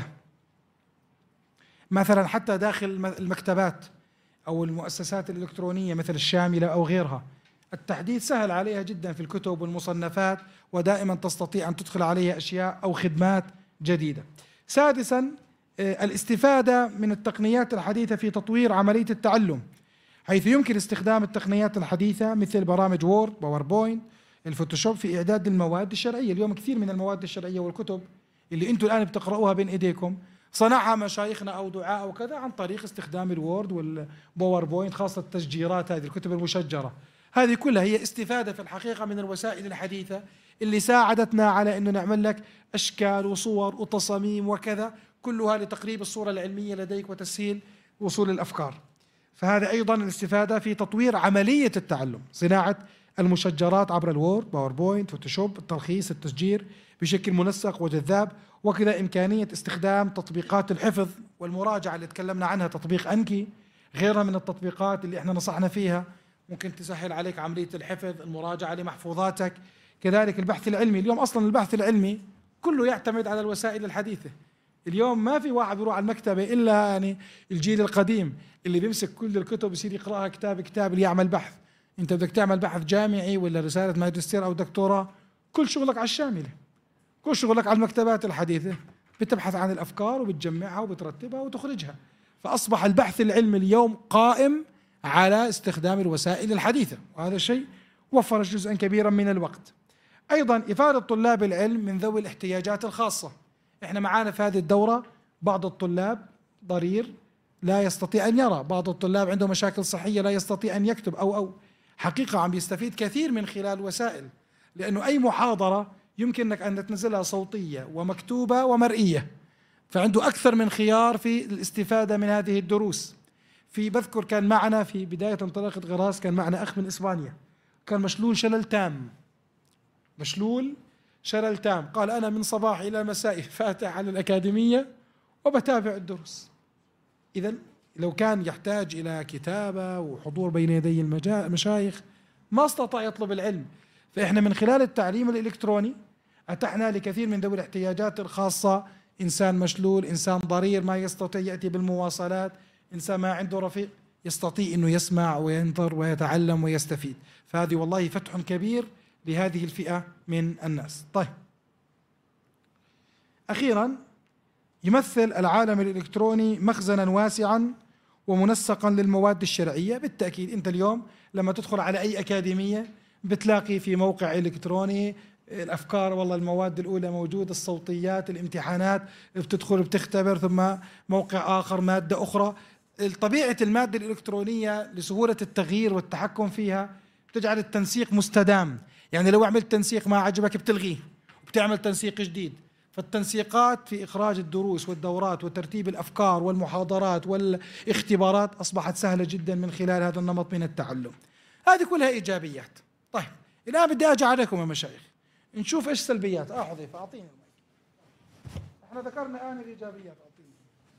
مثلا حتى داخل المكتبات أو المؤسسات الإلكترونية مثل الشاملة أو غيرها، التحديث سهل عليها جدا في الكتب والمصنفات، ودائما تستطيع أن تدخل عليها أشياء أو خدمات جديدة. سادسا، الاستفادة من التقنيات الحديثة في تطوير عملية التعلم، حيث يمكن استخدام التقنيات الحديثة مثل برامج وورد، باوربوينت، الفوتوشوب في إعداد المواد الشرعية. اليوم كثير من المواد الشرعية والكتب اللي أنتم الآن بتقرؤوها بين إيديكم صنعها مشايخنا أو دعاء أو كذا عن طريق استخدام الوورد والباوربوينت، خاصة التشجيرات، هذه الكتب المشجرة. هذه كلها هي استفادة في الحقيقة من الوسائل الحديثة اللي ساعدتنا على أنه نعمل لك أشكال وصور وتصاميم وكذا، كلها لتقريب الصورة العلمية لديك وتسهيل وصول الأفكار. فهذا أيضا الاستفادة في تطوير عملية التعلم، صناعة المشجرات عبر الوورد، باوربوينت، فوتوشوب، التلخيص، التشجير بشكل منسق وجذاب، وكذا إمكانية استخدام تطبيقات الحفظ والمراجعة اللي تكلمنا عنها، تطبيق أنكي، غيرها من التطبيقات اللي احنا نصحنا فيها، ممكن تسهل عليك عملية الحفظ، المراجعة لمحفوظاتك. كذلك البحث العلمي، اليوم أصلا البحث العلمي كله يعتمد على الوسائل الحديثة. اليوم ما في واحد بيروح على المكتبة إلا يعني الجيل القديم اللي بيمسك كل الكتب يصير يقرأها كتاب كتاب ليعمل بحث. أنت بدك تعمل بحث جامعي ولا رسالة ماجستير أو دكتوراه، كل شغلك على الشاملة، كل شغلك على المكتبات الحديثة، بتبحث عن الأفكار وبتجمعها وبترتبها وتخرجها. فأصبح البحث العلمي اليوم قائم على استخدام الوسائل الحديثة، وهذا الشيء وفر جزءا كبيرا من الوقت. أيضا إفادة طلاب العلم من ذوي الاحتياجات الخاصة. إحنا معانا في هذه الدورة بعض الطلاب ضرير لا يستطيع أن يرى، بعض الطلاب عنده مشاكل صحية لا يستطيع أن يكتب أو حقيقة عم يستفيد كثير من خلال وسائل، لأنه أي محاضرة يمكنك أن تنزلها صوتية ومكتوبة ومرئية، فعنده أكثر من خيار في الاستفادة من هذه الدروس. بذكر كان معنا في بداية انطلاقة غراس كان معنا أخ من إسبانيا كان مشلول شلل تام، مشلول شلل تام، قال أنا من صباح إلى مساء فاتح على الأكاديمية وبتابع الدروس. إذن لو كان يحتاج إلى كتابة وحضور بين يدي المشايخ ما استطاع يطلب العلم. فإحنا من خلال التعليم الإلكتروني أتحنا لكثير من ذوي الاحتياجات الخاصة، إنسان مشلول، إنسان ضرير ما يستطيع يأتي بالمواصلات، إنسان ما عنده رفيق، يستطيع أنه يسمع وينظر ويتعلم ويستفيد. فهذه والله فتح كبير لهذه الفئة من الناس. طيب، أخيرا، يمثل العالم الإلكتروني مخزنا واسعا ومنسقا للمواد الشرعية. بالتأكيد أنت اليوم لما تدخل على أي أكاديمية بتلاقي في موقع إلكتروني الأفكار، والله المواد الأولى موجودة، الصوتيات، الامتحانات، بتدخل بتختبر، ثم موقع آخر مادة أخرى. طبيعة المادة الإلكترونية لسهولة التغيير والتحكم فيها بتجعل التنسيق مستدام. يعني لو عملت تنسيق ما عجبك بتلغيه وبتعمل تنسيق جديد. فالتنسيقات في إخراج الدروس والدورات وترتيب الأفكار والمحاضرات والاختبارات أصبحت سهلة جدا من خلال هذا النمط من التعلم. هذه كلها إيجابيات. طيب الآن بدي أرجع عليكم يا مشايخ نشوف إيش سلبيات. حذيفة أعطيني المايك. احنا ذكرنا الآن الإيجابيات، أعطيني.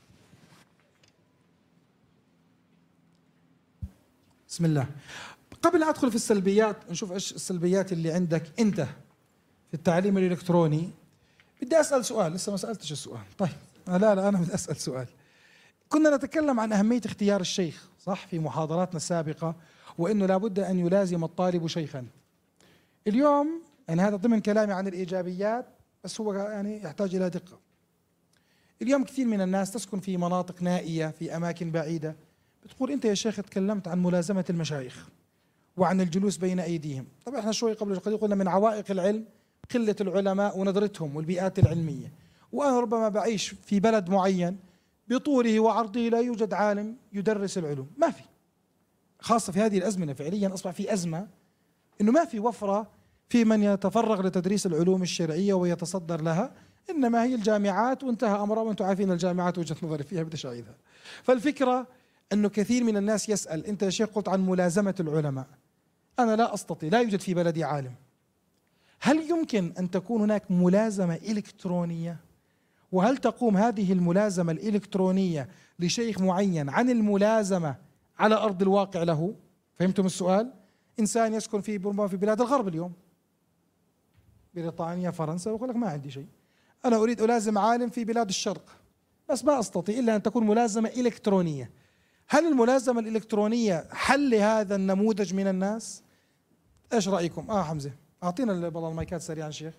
بسم الله. قبل لا أدخل في السلبيات نشوف إيش السلبيات اللي عندك أنت في التعليم الإلكتروني. بدي أسأل سؤال، لسه ما سألتش السؤال. طيب لا أنا بدي أسأل سؤال. كنا نتكلم عن أهمية اختيار الشيخ صح في محاضراتنا السابقة، وإنه لابد أن يلازم الطالب شيخا. اليوم يعني هذا ضمن كلامي عن الإيجابيات، بس هو يعني يحتاج إلى دقة. اليوم كثير من الناس تسكن في مناطق نائية في أماكن بعيدة، بتقول أنت يا شيخ تكلمت عن ملازمة المشايخ وعن الجلوس بين أيديهم. طبعا احنا شوي قبل قليل قلنا من عوائق العلم قلة العلماء وندرتهم والبيئات العلمية. وأنا ربما بعيش في بلد معين بطوله وعرضه لا يوجد عالم يدرس العلوم، ما في، خاصة في هذه الأزمنة. فعليا أصبح في أزمة إنه ما في وفرة في من يتفرغ لتدريس العلوم الشرعية ويتصدر لها، إنما هي الجامعات وانتهى أمرها. وأنتم عارفين الجامعات وجهة نظري فيها بديش أعيدها. فالفكرة أنه كثير من الناس يسأل أنت يا شيخ قلت عن ملازمة العلماء، أنا لا أستطيع، لا يوجد في بلدي عالم. هل يمكن أن تكون هناك ملازمة إلكترونية؟ وهل تقوم هذه الملازمة الإلكترونية لشيخ معين عن الملازمة على أرض الواقع له؟ فهمتم السؤال؟ إنسان يسكن في بلاد الغرب اليوم، بريطانيا، فرنسا، ويقول لك ما عندي شيء، أنا أريد ألازم عالم في بلاد الشرق بس ما أستطيع إلا أن تكون ملازمة إلكترونية. هل الملازمة الإلكترونية حل هذا النموذج من الناس؟ إيش رأيكم؟ حمزة أعطينا بعض المايكات سريعا شيخ.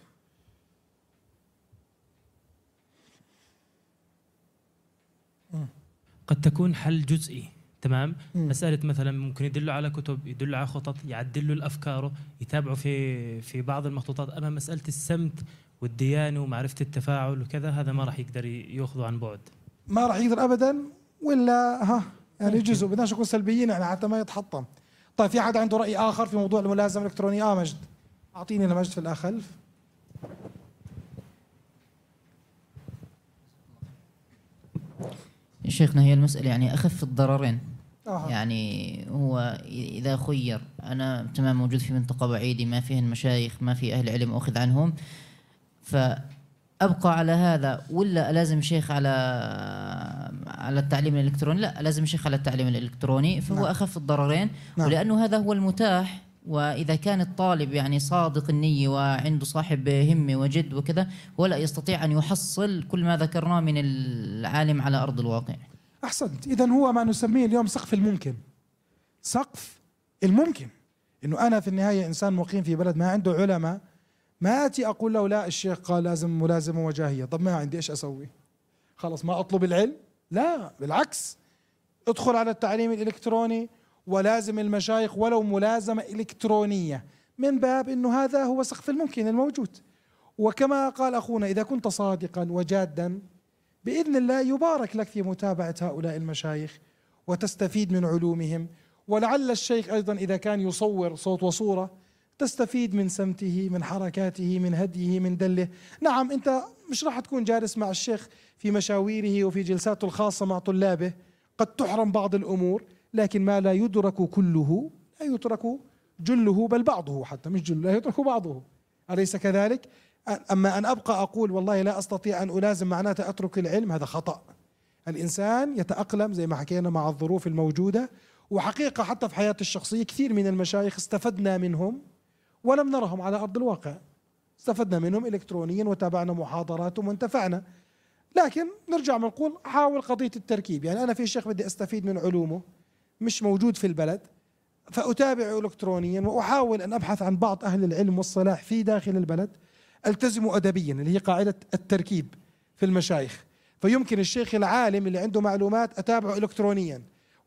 قد تكون حل جزئي، تمام. مسألة مثلا ممكن يدلوا على كتب، يدلوا على خطط، يعدلوا الأفكار، يتابعوا في بعض المخطوطات. أما مسألة السمت والديانة ومعرفة التفاعل وكذا، هذا ما راح يقدر يأخذه عن بعد، ما راح يقدر أبدا، ولا يعني جزء. بدناش نكون سلبيين يعني حتى ما يتحطم. طيب في أحد عنده رأي آخر في موضوع الملازمة الإلكترونية؟ مجد أعطيني لمجد في الخلف. شيخنا هي المسألة يعني أخف الضررين. يعني هو إذا خير، أنا تمام موجود في منطقة بعيدة ما فيها المشايخ، ما في أهل علم أخذ عنهم، فأبقى على هذا ولا لازم شيخ على التعليم الإلكتروني؟ لا، لازم شيخ على التعليم الإلكتروني، فهو أخف الضررين. ولأنه هذا هو المتاح، وإذا كان الطالب يعني صادق النية وعنده صاحب همة وجد وكذا، ولا يستطيع أن يحصل كل ما ذكرناه من العالم على أرض الواقع. أحسنت. إذن هو ما نسميه اليوم سقف الممكن. سقف الممكن إنه أنا في النهاية إنسان مقيم في بلد ما عنده علماء، ما أتي أقول له لا الشيخ قال لازم ملازمة وجاهية، طب ما عندي إيش أسوي؟ خلاص ما أطلب العلم؟ لا بالعكس، ادخل على التعليم الإلكتروني ولازم المشايخ ولو ملازمة إلكترونية، من باب إنه هذا هو سقف الممكن الموجود. وكما قال أخونا إذا كنت صادقا وجادا بإذن الله يبارك لك في متابعة هؤلاء المشايخ وتستفيد من علومهم. ولعل الشيخ أيضا إذا كان يصور صوت وصورة تستفيد من سمته، من حركاته، من هديه، من دله. نعم أنت مش راح تكون جالس مع الشيخ في مشاويره وفي جلساته الخاصة مع طلابه، قد تحرم بعض الأمور، لكن ما لا يدرك كله لا يترك جله، بل بعضه حتى مش جله، لا يترك بعضه، أليس كذلك؟ أما أن أبقى أقول والله لا أستطيع أن ألازم معناته أترك العلم، هذا خطأ. الإنسان يتأقلم زي ما حكينا مع الظروف الموجودة. وحقيقة حتى في حياتي الشخصية كثير من المشايخ استفدنا منهم ولم نرهم على أرض الواقع، استفدنا منهم إلكترونيا وتابعنا محاضراتهم وانتفعنا. لكن نرجع نقول حاول قضية التركيب. يعني أنا في شيخ بدي أستفيد من علومه مش موجود في البلد، فأتابع إلكترونيا وأحاول أن أبحث عن بعض أهل العلم والصلاح في داخل البلد، التزم أدبيا اللي هي قاعدة التركيب في المشايخ. فيمكن الشيخ العالم اللي عنده معلومات أتابعه إلكترونيا،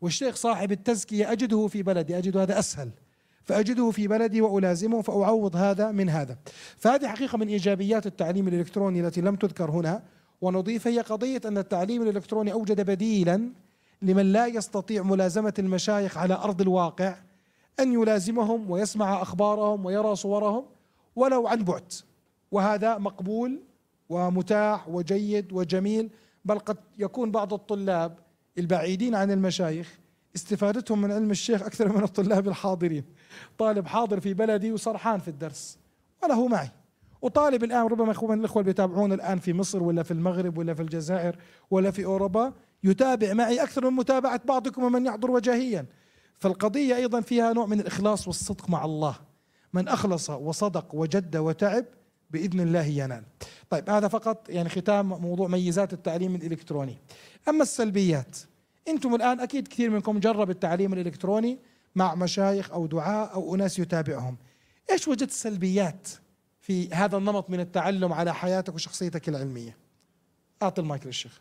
والشيخ صاحب التزكية أجده في بلدي، أجد هذا أسهل، فأجده في بلدي وألازمه فأعوض هذا من هذا. فهذه حقيقة من إيجابيات التعليم الإلكتروني التي لم تذكر هنا ونضيف، هي قضية أن التعليم الإلكتروني أوجد بديلا لمن لا يستطيع ملازمة المشايخ على أرض الواقع، أن يلازمهم ويسمع أخبارهم ويرى صورهم ولو عن بعد، وهذا مقبول ومتاح وجيد وجميل. بل قد يكون بعض الطلاب البعيدين عن المشايخ استفادتهم من علم الشيخ أكثر من الطلاب الحاضرين. طالب حاضر في بلدي وسرحان في الدرس وله معي، وطالب الآن ربما إخوان الأخوة اللي بيتابعون الآن في مصر ولا في المغرب ولا في الجزائر ولا في أوروبا يتابع معي أكثر من متابعة بعضكم ومن يحضر وجاهيا. فالقضية أيضا فيها نوع من الإخلاص والصدق مع الله، من أخلص وصدق وجد وتعب بإذن الله ينال. طيب هذا فقط يعني ختام موضوع ميزات التعليم الإلكتروني. أما السلبيات، أنتم الآن أكيد كثير منكم جرب التعليم الإلكتروني مع مشايخ أو دعاء أو أناس يتابعهم. إيش وجدت سلبيات في هذا النمط من التعلم على حياتك وشخصيتك العلمية؟ أعطي المايك للشيخ.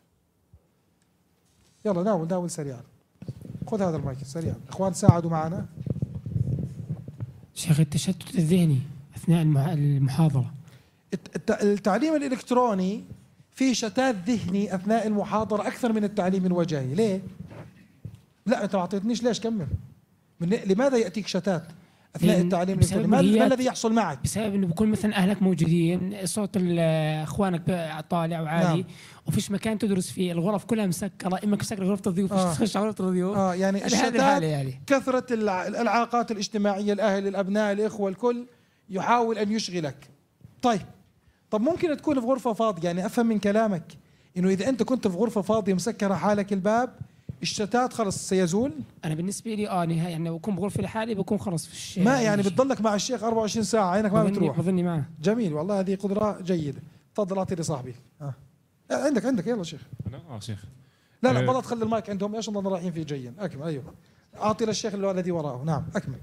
يلا ناول سريعا، خذ هذا المايك سريعا. إخوان ساعدوا معنا. شيخ التشتت الذهني أثناء المحاضرة. التعليم الإلكتروني فيه شتات ذهني أثناء المحاضرة أكثر من التعليم الوجاهي. ليه؟ لا أنت ما أعطيتنيش ليش، كمل. لماذا يأتيك شتات أثناء التعليم الإلكتروني؟ ما الذي يحصل معك؟ بسبب أنه بيكون مثلا أهلك موجودين، صوت إخوانك طالع وعالي، نعم. وفيش مكان تدرس فيه، الغرف كلها مسكرة، إما مسكرة غرفة الضيوف، تخش على غرفة الضيوف. يعني الشتات يعني. كثرة الإعاقات الاجتماعية، الأهل الأبناء الإخوة الكل يحاول أن يشغلك. طب ممكن تكون في غرفة فاضية، يعني أفهم من كلامك إنه إذا أنت كنت في غرفة فاضية مسكرة حالك الباب الشتات خلص سيزول. أنا بالنسبة لي نهائي يعني بكون بغرفة لحالي بكون خلص في الشيء، ما يعني بتضلك مع الشيخ 24 ساعة عينك ما بتروح. بظني معه. جميل والله، هذه قدرة جيدة. تفضل أعطي لصاحبي. عندك يلا شيخ. أنا شيخ. لا والله تخلي المايك عندهم، ايش نضلنا رايحين فيه جيا. أكمل. أيوه أعطي للشيخ الذي وراءه. نعم أكمل.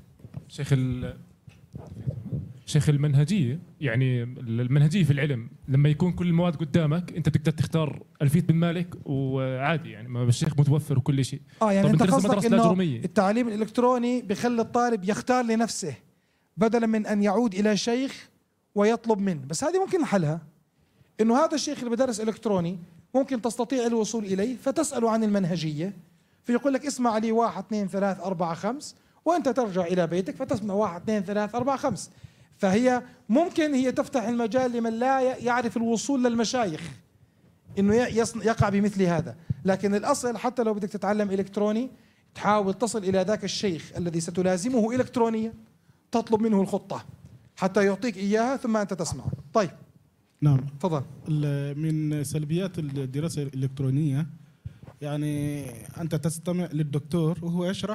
شيخ المنهجية، يعني المنهجية في العلم لما يكون كل المواد قدامك أنت بتقدر تختار ألفية بن مالك وعادي، يعني ما الشيخ متوفر وكل شيء. يعني أنت قصدك إنه التعليم الإلكتروني بيخلي الطالب يختار لنفسه بدلا من أن يعود إلى شيخ ويطلب منه. بس هذه ممكن حلها إنه هذا الشيخ اللي بدرس إلكتروني ممكن تستطيع الوصول إليه فتسأله عن المنهجية فيقول لك اسمع لي 1 2 3 4 5 وأنت ترجع إلى بيتك فتسمع 1 2 3 4 5. فهي ممكن هي تفتح المجال لمن لا يعرف الوصول للمشايخ انه يقع بمثل هذا. لكن الاصل حتى لو بدك تتعلم الكتروني تحاول تصل الى ذاك الشيخ الذي ستلازمه الكترونيا، تطلب منه الخطة حتى يعطيك اياها ثم انت تسمع. طيب نعم تفضل. من سلبيات الدراسة الإلكترونية يعني أنت تستمع للدكتور وهو يشرح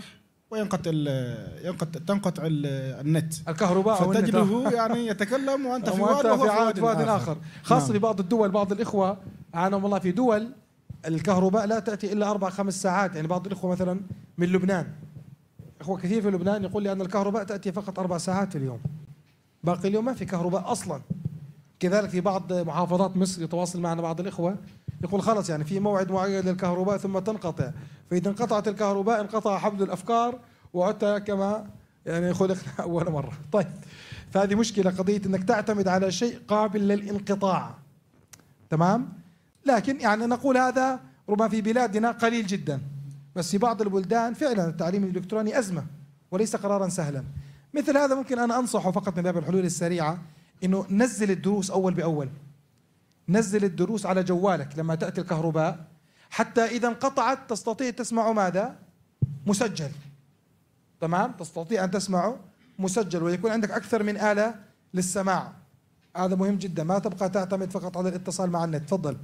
تنقطع النت الكهرباء فتجده يعني يتكلم وأنت في واد آخر. خاصة في بعض الدول، بعض الإخوة عنهم الله في دول الكهرباء لا تأتي إلا 4-5 ساعات. يعني بعض الإخوة مثلا من لبنان، إخوة كثير في لبنان يقول لي أن الكهرباء تأتي فقط 4 ساعات في اليوم، باقي اليوم ما في كهرباء أصلا. كذلك في بعض محافظات مصر يتواصل معنا بعض الإخوة يقول خلص يعني في موعد معين للكهرباء ثم تنقطع، فإذا انقطعت الكهرباء انقطع حبل الأفكار وعدت كما يعني خلقنا أول مرة. طيب فهذه مشكلة، قضية أنك تعتمد على شيء قابل للانقطاع. تمام. لكن يعني نقول هذا ربما في بلادنا قليل جدا، بس في بعض البلدان فعلا التعليم الإلكتروني أزمة وليس قرارا سهلا. مثل هذا ممكن أنا أنصحه فقط من باب الحلول السريعة إنه نزل الدروس أول بأول، نزل الدروس على جوالك لما تأتي الكهرباء حتى إذا انقطعت تستطيع تسمع ماذا؟ مسجل. تمام، تستطيع أن تسمعه مسجل ويكون عندك أكثر من آلة للسماع. هذا مهم جدا، ما تبقى تعتمد فقط على الاتصال مع النت. تفضل.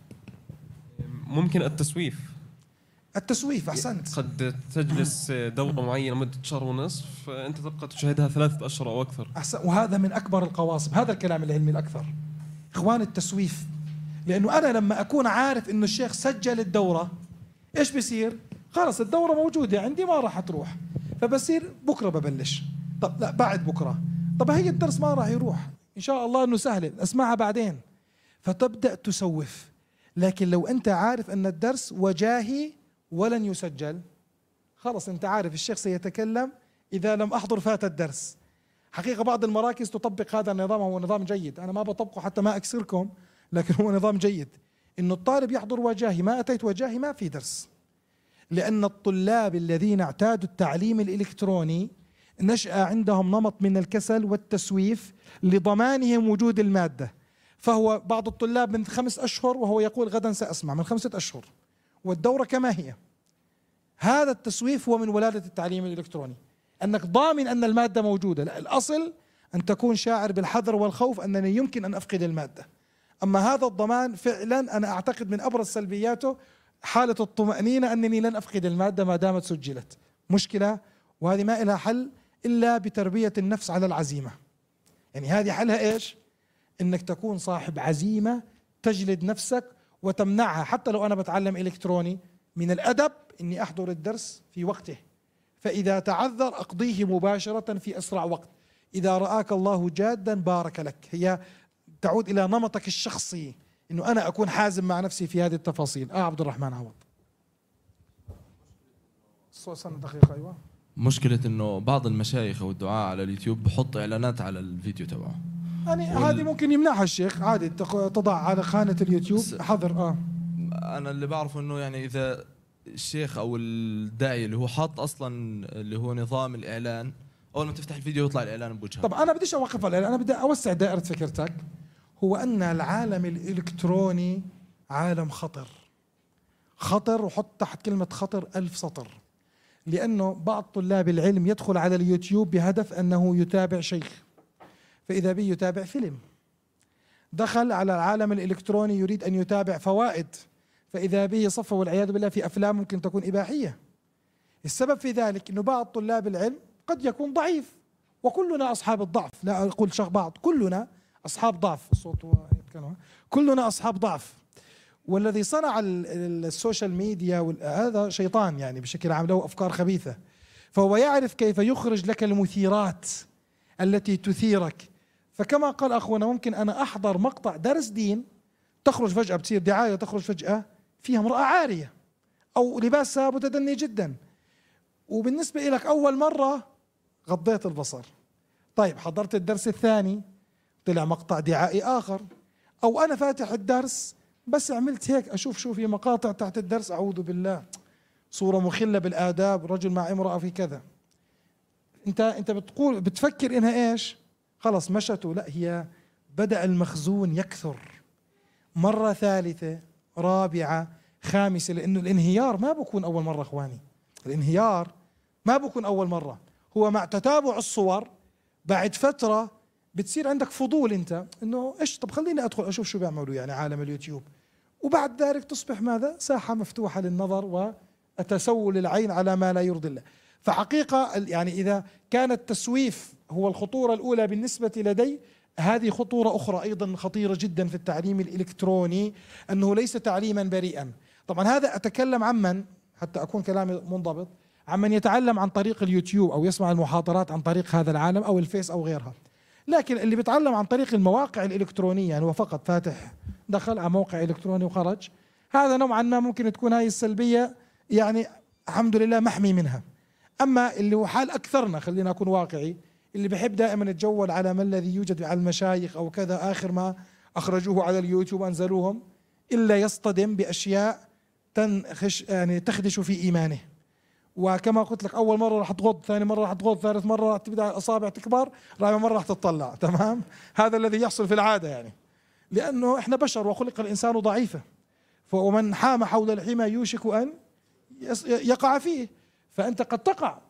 ممكن التسويف أحسنت. قد تجلس دورة معينة مدة 1.5 شهر فأنت تبقى تشاهدها 3 أشهر أو أكثر. أحسن. وهذا من أكبر القواصب، هذا الكلام العلمي الأكثر إخوان، التسويف. لأنه أنا لما أكون عارف إنه الشيخ سجل الدورة إيش بيصير؟ خلاص الدورة موجودة عندي ما راح تروح، فبصير بكرة ببلش. طب لا بعد بكرة، طب هي الدرس ما راح يروح إن شاء الله إنه سهل أسمعها بعدين، فتبدأ تسوف. لكن لو أنت عارف أن الدرس وجاهي ولن يسجل خلص أنت عارف الشيخ سيتكلم، إذا لم أحضر فات الدرس. حقيقة بعض المراكز تطبق هذا النظام، هو نظام جيد، أنا ما بطبقه حتى ما أكسركم، لكن هو نظام جيد، إنه الطالب يحضر وجاهي. ما أتيت وجاهي ما في درس، لأن الطلاب الذين اعتادوا التعليم الإلكتروني نشأ عندهم نمط من الكسل والتسويف لضمانهم وجود المادة. فهو بعض الطلاب من 5 أشهر وهو يقول غدا سأسمع، من 5 أشهر والدورة كما هي. هذا التسويف هو من ولادة التعليم الإلكتروني، أنك ضامن أن المادة موجودة. لا، الأصل أن تكون شاعر بالحذر والخوف أنني يمكن أن أفقد المادة. أما هذا الضمان فعلا أنا أعتقد من أبرز سلبياته حالة الطمأنينة أنني لن أفقد المادة ما دامت سجلت. مشكلة، وهذه ما لها حل إلا بتربية النفس على العزيمة. يعني هذه حلها إيش؟ إنك تكون صاحب عزيمة، تجلد نفسك وتمنعها. حتى لو أنا بتعلم إلكتروني، من الأدب إني أحضر الدرس في وقته، فإذا تعذر أقضيه مباشرة في أسرع وقت. إذا رآك الله جادا بارك لك. هي تعود إلى نمطك الشخصي، إنه أنا أكون حازم مع نفسي في هذه التفاصيل. عبد الرحمن عوض. دقيقة. أيوة. مشكلة إنه بعض المشايخ أو الدعاة على اليوتيوب بحط إعلانات على الفيديو تبعه. يعني هذه ممكن يمنعها الشيخ عادي، تضع على خانة اليوتيوب حظر. أنا اللي بعرفه إنه يعني إذا الشيخ أو الداعي اللي هو حاط أصلا اللي هو نظام الإعلان، أول ما تفتح الفيديو يطلع الإعلان بوجهك. طب أنا بديش أوقف على الإعلان، أنا بدي أوسع دائرة فكرتك. هو أن العالم الإلكتروني عالم خطر، خطر، وحط تحت كلمة خطر 1000 سطر. لأنه بعض طلاب العلم يدخل على اليوتيوب بهدف أنه يتابع شيخ، فإذا به يتابع فيلم. دخل على العالم الإلكتروني يريد أن يتابع فوائد، فإذا به صفه والعياذ بالله في أفلام ممكن تكون إباحية. السبب في ذلك أنه بعض طلاب العلم قد يكون ضعيف، وكلنا أصحاب الضعف، لا أقول بعض، كلنا أصحاب ضعف. الصوت كلنا أصحاب ضعف. والذي صنع السوشيال ميديا هذا شيطان يعني بشكل عام، له أفكار خبيثة، فهو يعرف كيف يخرج لك المثيرات التي تثيرك. فكما قال أخونا، ممكن أنا أحضر مقطع درس دين، تخرج فجأة بتصير دعاية، تخرج فجأة فيها امرأة عارية أو لباسها متدني جدا، وبالنسبة لك أول مرة غضيت البصر. طيب حضرت الدرس الثاني طلع مقطع دعائي آخر، أو أنا فاتح الدرس بس عملت هيك أشوف شو في مقاطع تحت الدرس، أعوذ بالله، صورة مخلة بالآداب، رجل مع امرأة في كذا. أنت بتقول بتفكر إنها إيش؟ خلص مشته. لا، هي بدأ المخزون يكثر مرة ثالثة رابعة خامسة، لأنه الانهيار ما بكون أول مرة إخواني، الانهيار ما بكون أول مرة، هو مع تتابع الصور بعد فترة بتصير عندك فضول أنت إنه إيش، طب خليني أدخل أشوف شو بيعملوا يعني عالم اليوتيوب، وبعد ذلك تصبح ماذا؟ ساحة مفتوحة للنظر وتسول العين على ما لا يرضي الله. فحقيقة يعني إذا كان التسويف هو الخطورة الأولى بالنسبة لدي، هذه خطورة أخرى أيضا خطيرة جدا في التعليم الإلكتروني، أنه ليس تعليما بريئا. طبعا هذا أتكلم عمن، حتى أكون كلامي منضبط، عمن يتعلم عن طريق اليوتيوب أو يسمع المحاضرات عن طريق هذا العالم أو الفيس أو غيرها. لكن اللي بيتعلم عن طريق المواقع الإلكترونية، يعني هو فقط فاتح دخل على موقع إلكتروني وخرج، هذا نوعا ما ممكن تكون هاي السلبية يعني الحمد لله محمي منها. أما اللي هو حال أكثرنا، خلينا أكون واقعي، اللي بحب دائما يتجول على ما الذي يوجد على المشايخ أو كذا، آخر ما أخرجوه على اليوتيوب أنزلوهم، إلا يصطدم بأشياء يعني تخدش في إيمانه. وكما قلت لك، أول مرة راح تغض، ثاني مرة راح تغض، ثالث مرة راح تبدأ الأصابع تكبر، رابع مرة راح تطلع. تمام، هذا الذي يحصل في العادة يعني، لأنه إحنا بشر وخلق الإنسان ضعيفا، ومن حام حول الحمى يوشك أن يقع فيه. فأنت قد تقع،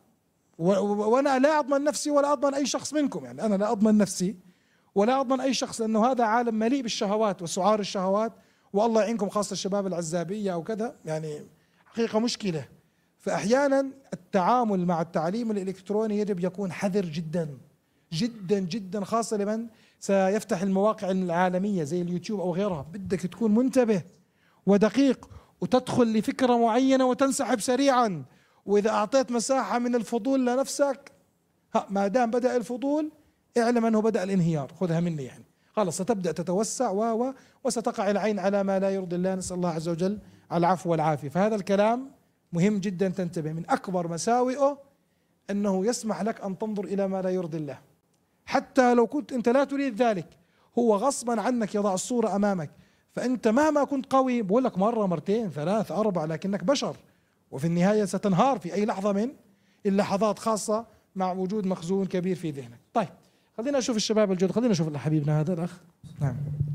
وأنا لا أضمن نفسي ولا أضمن أي شخص منكم، يعني أنا لا أضمن نفسي ولا أضمن أي شخص، لأنه هذا عالم مليء بالشهوات وسعار الشهوات، والله يعينكم خاصة الشباب العزابية أو كذا، يعني حقيقة مشكلة. فأحيانا التعامل مع التعليم الإلكتروني يجب يكون حذر جدا جدا جدا، خاصة لمن سيفتح المواقع العالمية زي اليوتيوب أو غيرها. بدك تكون منتبه ودقيق، وتدخل لفكرة معينة وتنسحب سريعا. وإذا أعطيت مساحة من الفضول لنفسك، ما دام بدأ الفضول اعلم أنه بدأ الانهيار، خذها مني يعني، خلاص ستبدأ تتوسع وستقع العين على ما لا يرضي الله. نسأل الله عز وجل العفو والعافية. فهذا الكلام مهم جدا تنتبه. من أكبر مساوئه أنه يسمح لك أن تنظر إلى ما لا يرضي الله، حتى لو كنت أنت لا تريد ذلك، هو غصبا عنك يضع الصورة أمامك. فأنت مهما كنت قوي، بقول لك مرة مرتين ثلاث أربع، لكنك بشر، وفي النهاية ستنهار في أي لحظة من اللحظات، خاصة مع وجود مخزون كبير في ذهنك. طيب خلينا نشوف الشباب الجدد، خلينا نشوف حبيبنا هذا الأخ. نعم.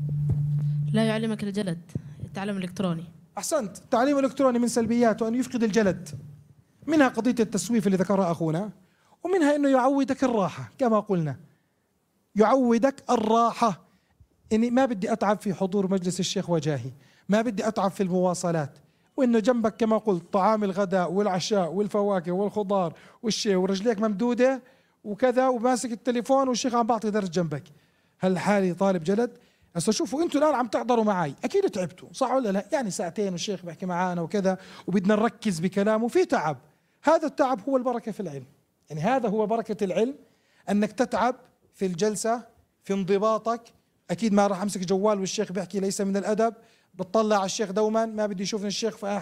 لا يعلمك الجلد التعلم الإلكتروني. أحسنت. التعليم الإلكتروني من سلبياته أن يفقد الجلد، منها قضية التسويف اللي ذكرها أخونا، ومنها أنه يعودك الراحة كما قلنا، يعودك الراحة. إني ما بدي أتعب في حضور مجلس الشيخ وجاهي، ما بدي أتعب في المواصلات، وإنه جنبك كما قلت طعام الغداء والعشاء والفواكه والخضار والشيء، ورجليك ممدودة وكذا، وماسك التليفون والشيخ عم بعطي درس جنبك. هل حالي طالب جلد؟ هسه شوفوا انتوا الان عم تحضروا معي، اكيد تعبتوا صح ولا لا؟ يعني ساعتين والشيخ بيحكي معانا وكذا، وبدنا نركز بكلامه، في تعب. هذا التعب هو البركة في العلم، يعني هذا هو بركة العلم، انك تتعب في الجلسة، في انضباطك. اكيد ما راح امسك جوال والشيخ بيحكي، ليس من الادب. بتطلع على الشيخ دوما، ما بدي يشوفني الشيخ في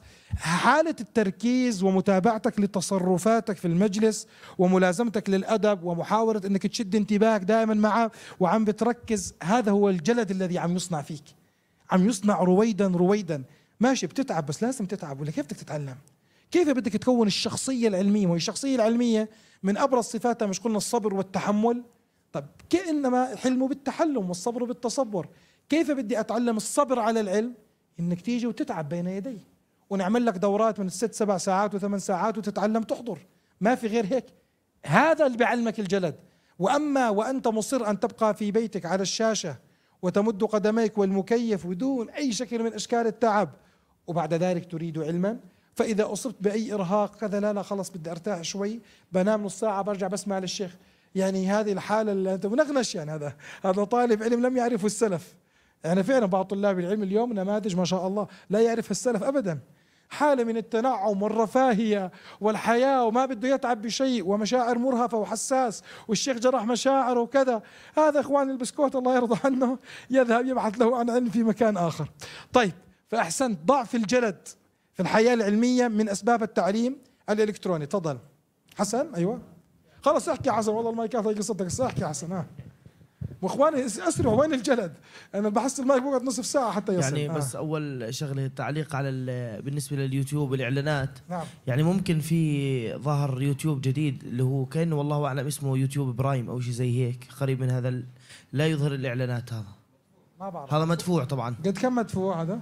حالة التركيز ومتابعتك لتصرفاتك في المجلس وملازمتك للأدب ومحاولة أنك تشد انتباهك دائما معه وعم بتركز. هذا هو الجلد الذي عم يصنع فيك، عم يصنع رويدا رويدا. ماشي بتتعب، بس لازم تتعب، ولا كيف بدك تتعلم؟ كيف بدك تكون الشخصية العلمية؟ وهي الشخصية العلمية من أبرز صفاتها مش قلنا الصبر والتحمل؟ طب كأنما حلمه بالتحلم والصبر بالتصبر. كيف بدي أتعلم الصبر على العلم؟ إنك تيجي وتتعب بين يدي، ونعمل لك دورات من 6 7 ساعات و8 ساعات وتتعلم تحضر، ما في غير هيك. هذا اللي بيعلمك الجلد. وأما وأنت مصر أن تبقى في بيتك على الشاشة وتمد قدميك والمكيف بدون أي شكل من أشكال التعب، وبعد ذلك تريد علما، فإذا أصبت بأي إرهاق كذا، لا خلص بدي أرتاح شوي، بنام نص ساعة برجع بسمع للشيخ. يعني هذه الحالة اللي أنت منغلش، يعني هذا طالب علم لم يعرفه السلف. يعني فعلا بعض طلاب العلم اليوم نماذج ما شاء الله لا يعرف السلف أبدا، حالة من التنعم والرفاهية والحياة، وما بده يتعب بشيء، ومشاعر مرهفة وحساس، والشيخ جرح مشاعره وكذا. هذا إخوان البسكوت الله يرضى عنه يذهب يبحث له عن علم في مكان آخر. طيب فأحسنت، ضعف الجلد في الحياة العلمية من أسباب التعليم الإلكتروني. تفضل حسن. أيوة خلص احكي حسن، والله المايكات هي قصتك، احكي حسن. واخواني اسرعوا، وين الجلد؟ انا بحس المايك بقعد نصف ساعه حتى يصل. يعني بس اول شغله التعليق على بالنسبه لليوتيوب والاعلانات. نعم. يعني ممكن في ظهر يوتيوب جديد اللي هو كانه والله اعلم اسمه يوتيوب برايم او شيء زي هيك قريب من هذا، لا يظهر الاعلانات. هذا ما بعرف، هذا مدفوع طبعا. قد كم مدفوع هذا؟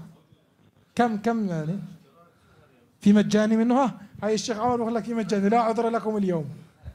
كم يعني؟ في مجاني منه؟ هاي الشيخ عمر بقول لك في مجاني، لا عذر لكم اليوم.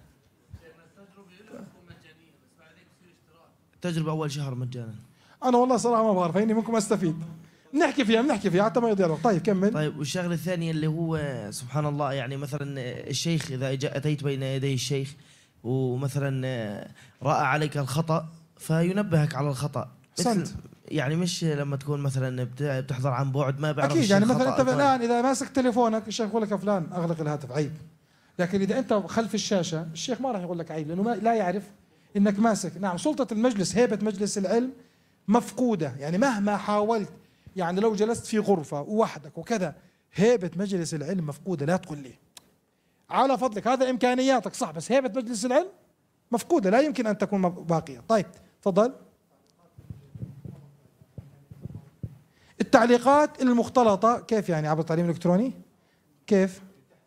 تجربة أول شهر مجانا. أنا والله صراحة ما بعرف، إني منكم أستفيد. بنحكي فيها حتى ما يضيع الوقت. طيب كمل. طيب والشغلة الثانية اللي هو سبحان الله، يعني مثلا الشيخ إذا أتيت بين يدي الشيخ ومثلا رأى عليك الخطأ فينبهك على الخطأ. أحسنت. يعني مش لما تكون مثلا بتحضر عن بعد ما بعرف. أكيد يعني مثلا أنت الآن إذا ماسك تليفونك الشيخ يقول لك يا فلان أغلق الهاتف، عيب. لكن إذا أنت خلف الشاشة الشيخ ما راح يقول لك عيب، لأنه لا يعرف إنك ماسك. نعم سلطة المجلس، هيبة مجلس العلم مفقودة. يعني مهما حاولت، يعني لو جلست في غرفة وحدك وكذا، هيبة مجلس العلم مفقودة. لا تقول لي على فضلك هذا إمكانياتك صح، بس هيبة مجلس العلم مفقودة، لا يمكن أن تكون باقية. طيب تفضل. التعليقات المختلطة كيف يعني عبر التعليم الإلكتروني؟ كيف؟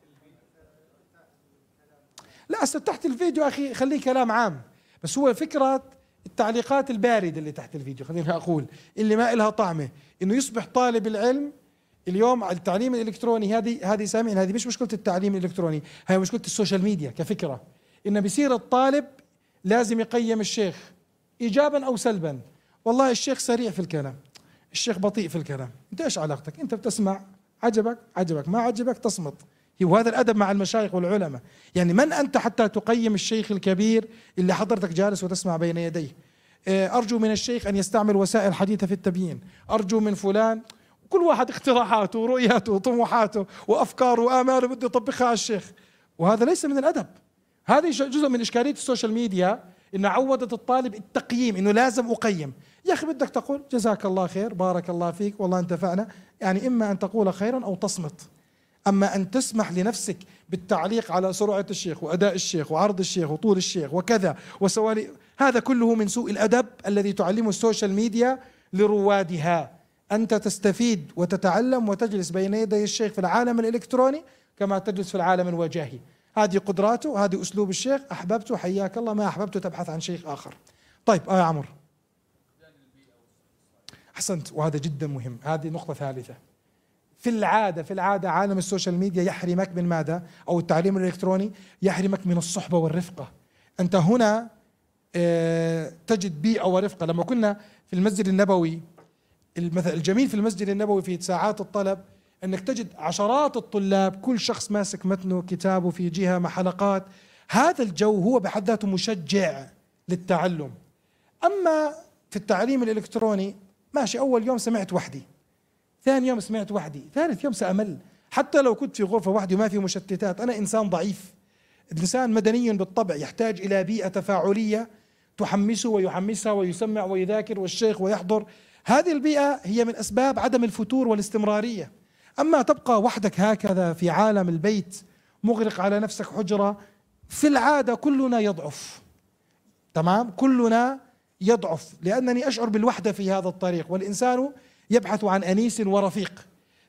لا تحت الفيديو أخي خليه كلام عام، بس هو فكرة التعليقات الباردة اللي تحت الفيديو، خليني أقول اللي ما إلها طعمة، إنه يصبح طالب العلم اليوم على التعليم الإلكتروني. هذه سامعين، هذه مش مشكلة التعليم الإلكتروني، هي مشكلة السوشيال ميديا كفكرة. إنه بيصير الطالب لازم يقيم الشيخ إيجابا أو سلبا. والله الشيخ سريع في الكلام، الشيخ بطيء في الكلام، أنت إيش علاقتك؟ أنت بتسمع، عجبك ما عجبك تصمت. وهذا الأدب مع المشايخ والعلماء. يعني من أنت حتى تقيم الشيخ الكبير اللي حضرتك جالس وتسمع بين يديه؟ أرجو من الشيخ أن يستعمل وسائل حديثة في التبيين، أرجو من فلان، كل واحد اقتراحاته ورؤياته وطموحاته وأفكاره وآماله بده يطبقها على الشيخ، وهذا ليس من الأدب. هذه جزء من إشكالية السوشيال ميديا، إنه عودت الطالب التقييم، إنه لازم أقيم. يا أخي بدك تقول جزاك الله خير، بارك الله فيك، والله انتفعنا، يعني إما أن تقول خيرا أو تصمت. أما أن تسمح لنفسك بالتعليق على سرعة الشيخ وأداء الشيخ وعرض الشيخ وطول الشيخ وكذا وسوالي، هذا كله من سوء الأدب الذي تعلمه السوشيال ميديا لروادها. أنت تستفيد وتتعلم وتجلس بين يدي الشيخ في العالم الإلكتروني كما تجلس في العالم الوجاهي. هذه قدراته، هذه أسلوب الشيخ، أحببته حياك الله، ما أحببته تبحث عن شيخ آخر. طيب يا عمر، أحسنت، وهذا جدا مهم. هذه نقطة ثالثة. في العادة عالم السوشيال ميديا يحرمك من ماذا؟ أو التعليم الإلكتروني يحرمك من الصحبة والرفقة. أنت هنا تجد بيئة ورفقة. لما كنا في المسجد النبوي، المثل الجميل في المسجد النبوي في ساعات الطلب أنك تجد عشرات الطلاب، كل شخص ماسك متنه كتابه في جهة مع حلقات. هذا الجو هو بحد ذاته مشجع للتعلم. أما في التعليم الإلكتروني ماشي، أول يوم سمعت وحدي، ثاني يوم سمعت وحدي، ثالث يوم سأمل. حتى لو كنت في غرفة وحدي وما في مشتتات، أنا إنسان ضعيف، الإنسان مدني بالطبع، يحتاج إلى بيئة تفاعلية تحمسه ويحمسها ويسمع ويذاكر والشيخ ويحضر. هذه البيئة هي من أسباب عدم الفتور والاستمرارية. أما تبقى وحدك هكذا في عالم البيت مغرق على نفسك حجرة، في العادة كلنا يضعف. تمام، كلنا يضعف، لأنني أشعر بالوحدة في هذا الطريق، والإنسان يبحث عن أنيس ورفيق.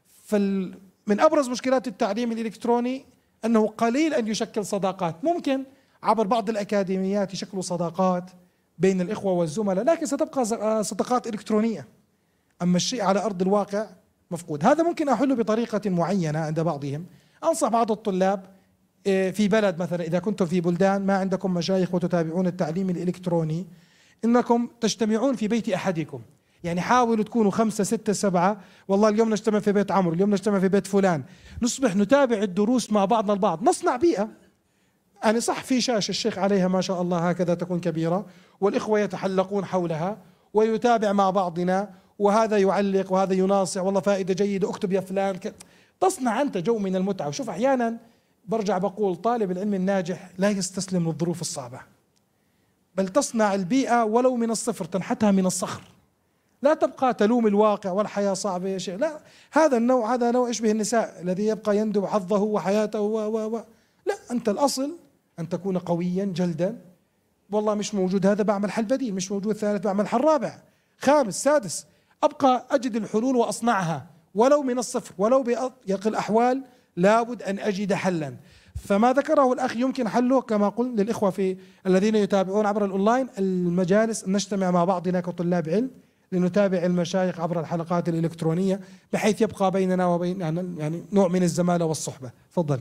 من أبرز مشكلات التعليم الإلكتروني أنه قليل أن يشكل صداقات. ممكن عبر بعض الأكاديميات يشكلوا صداقات بين الإخوة والزملاء، لكن ستبقى صداقات إلكترونية. أما الشيء على أرض الواقع مفقود. هذا ممكن أحله بطريقة معينة عند بعضهم. أنصح بعض الطلاب في بلد مثلا، إذا كنتم في بلدان ما عندكم مشايخ وتتابعون التعليم الإلكتروني، إنكم تجتمعون في بيت أحدكم. يعني حاولوا تكونوا 5 6 7، والله اليوم نجتمع في بيت عمرو، اليوم نجتمع في بيت فلان، نصبح نتابع الدروس مع بعضنا البعض، نصنع بيئة. يعني صح في شاشة الشيخ عليها ما شاء الله هكذا تكون كبيرة، والإخوة يتحلقون حولها ويتابع مع بعضنا، وهذا يعلق وهذا يناصع، والله فائدة جيدة اكتب يا فلان. تصنع أنت جو من المتعة. وشوف أحيانا برجع بقول طالب العلم الناجح لا يستسلم للظروف الصعبة، بل تصنع البيئة ولو من الصفر، تنحتها من الصخر. لا تبقى تلوم الواقع والحياة صعبة يا شيخ، لا، هذا نوع يشبه النساء الذي يبقى يندب حظه وحياته لا، أنت الأصل أن تكون قويا جلدا. والله مش موجود هذا، بعمل حل بديل، مش موجود ثالث، بعمل حل رابع خامس سادس، أبقى أجد الحلول وأصنعها ولو من الصفر، ولو بأضيق الأحوال لابد أن أجد حلا. فما ذكره الأخ يمكن حله كما قلت للإخوة في الذين يتابعون عبر الأونلاين، المجالس نجتمع مع بعضنا كطلاب علم لنتابع المشايخ عبر الحلقات الإلكترونية، بحيث يبقى بيننا وبين يعني نوع من الزمالة والصحبة. تفضل.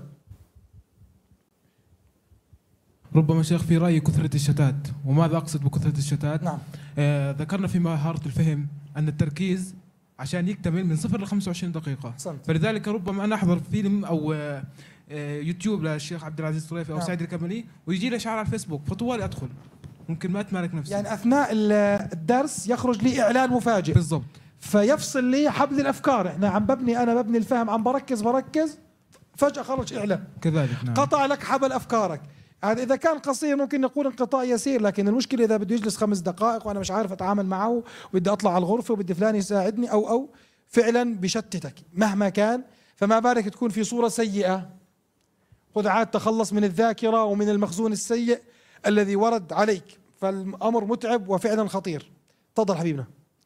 ربما شيخ في رأيي كثرة الشتات. وماذا أقصد بكثرة الشتات؟ نعم. ذكرنا في مهارة الفهم أن التركيز عشان يكتمل من 0 ل 25 دقيقة. صمت. فلذلك ربما أنا أحضر فيلم أو يوتيوب للشيخ عبد العزيز الطريفي أو نعم. سعيد الكمالي، ويجي لي إشعار على الفيسبوك، فطوالي أدخل ممكن ما أتمالك نفسي. يعني أثناء الدرس يخرج لي إعلان مفاجئ بالضبط، فيفصل لي حبل الأفكار. إحنا أنا ببني الفهم، عم بركز فجأة خرج إعلان كذلك. نعم. قطع لك حبل أفكارك. هذا إذا كان قصير ممكن نقول انقطاع يسير، لكن المشكلة إذا بده يجلس 5 دقائق وأنا مش عارف أتعامل معه، وبدي أطلع على الغرفة وبدي فلان يساعدني أو فعلا بشتتك مهما كان. فما بالك تكون في صورة سيئة. خذ عاد تخلص من الذاكرة ومن المخزون السيء الذي ورد عليك، فالأمر متعب وفعلا خطير. تفضل حبيبنا.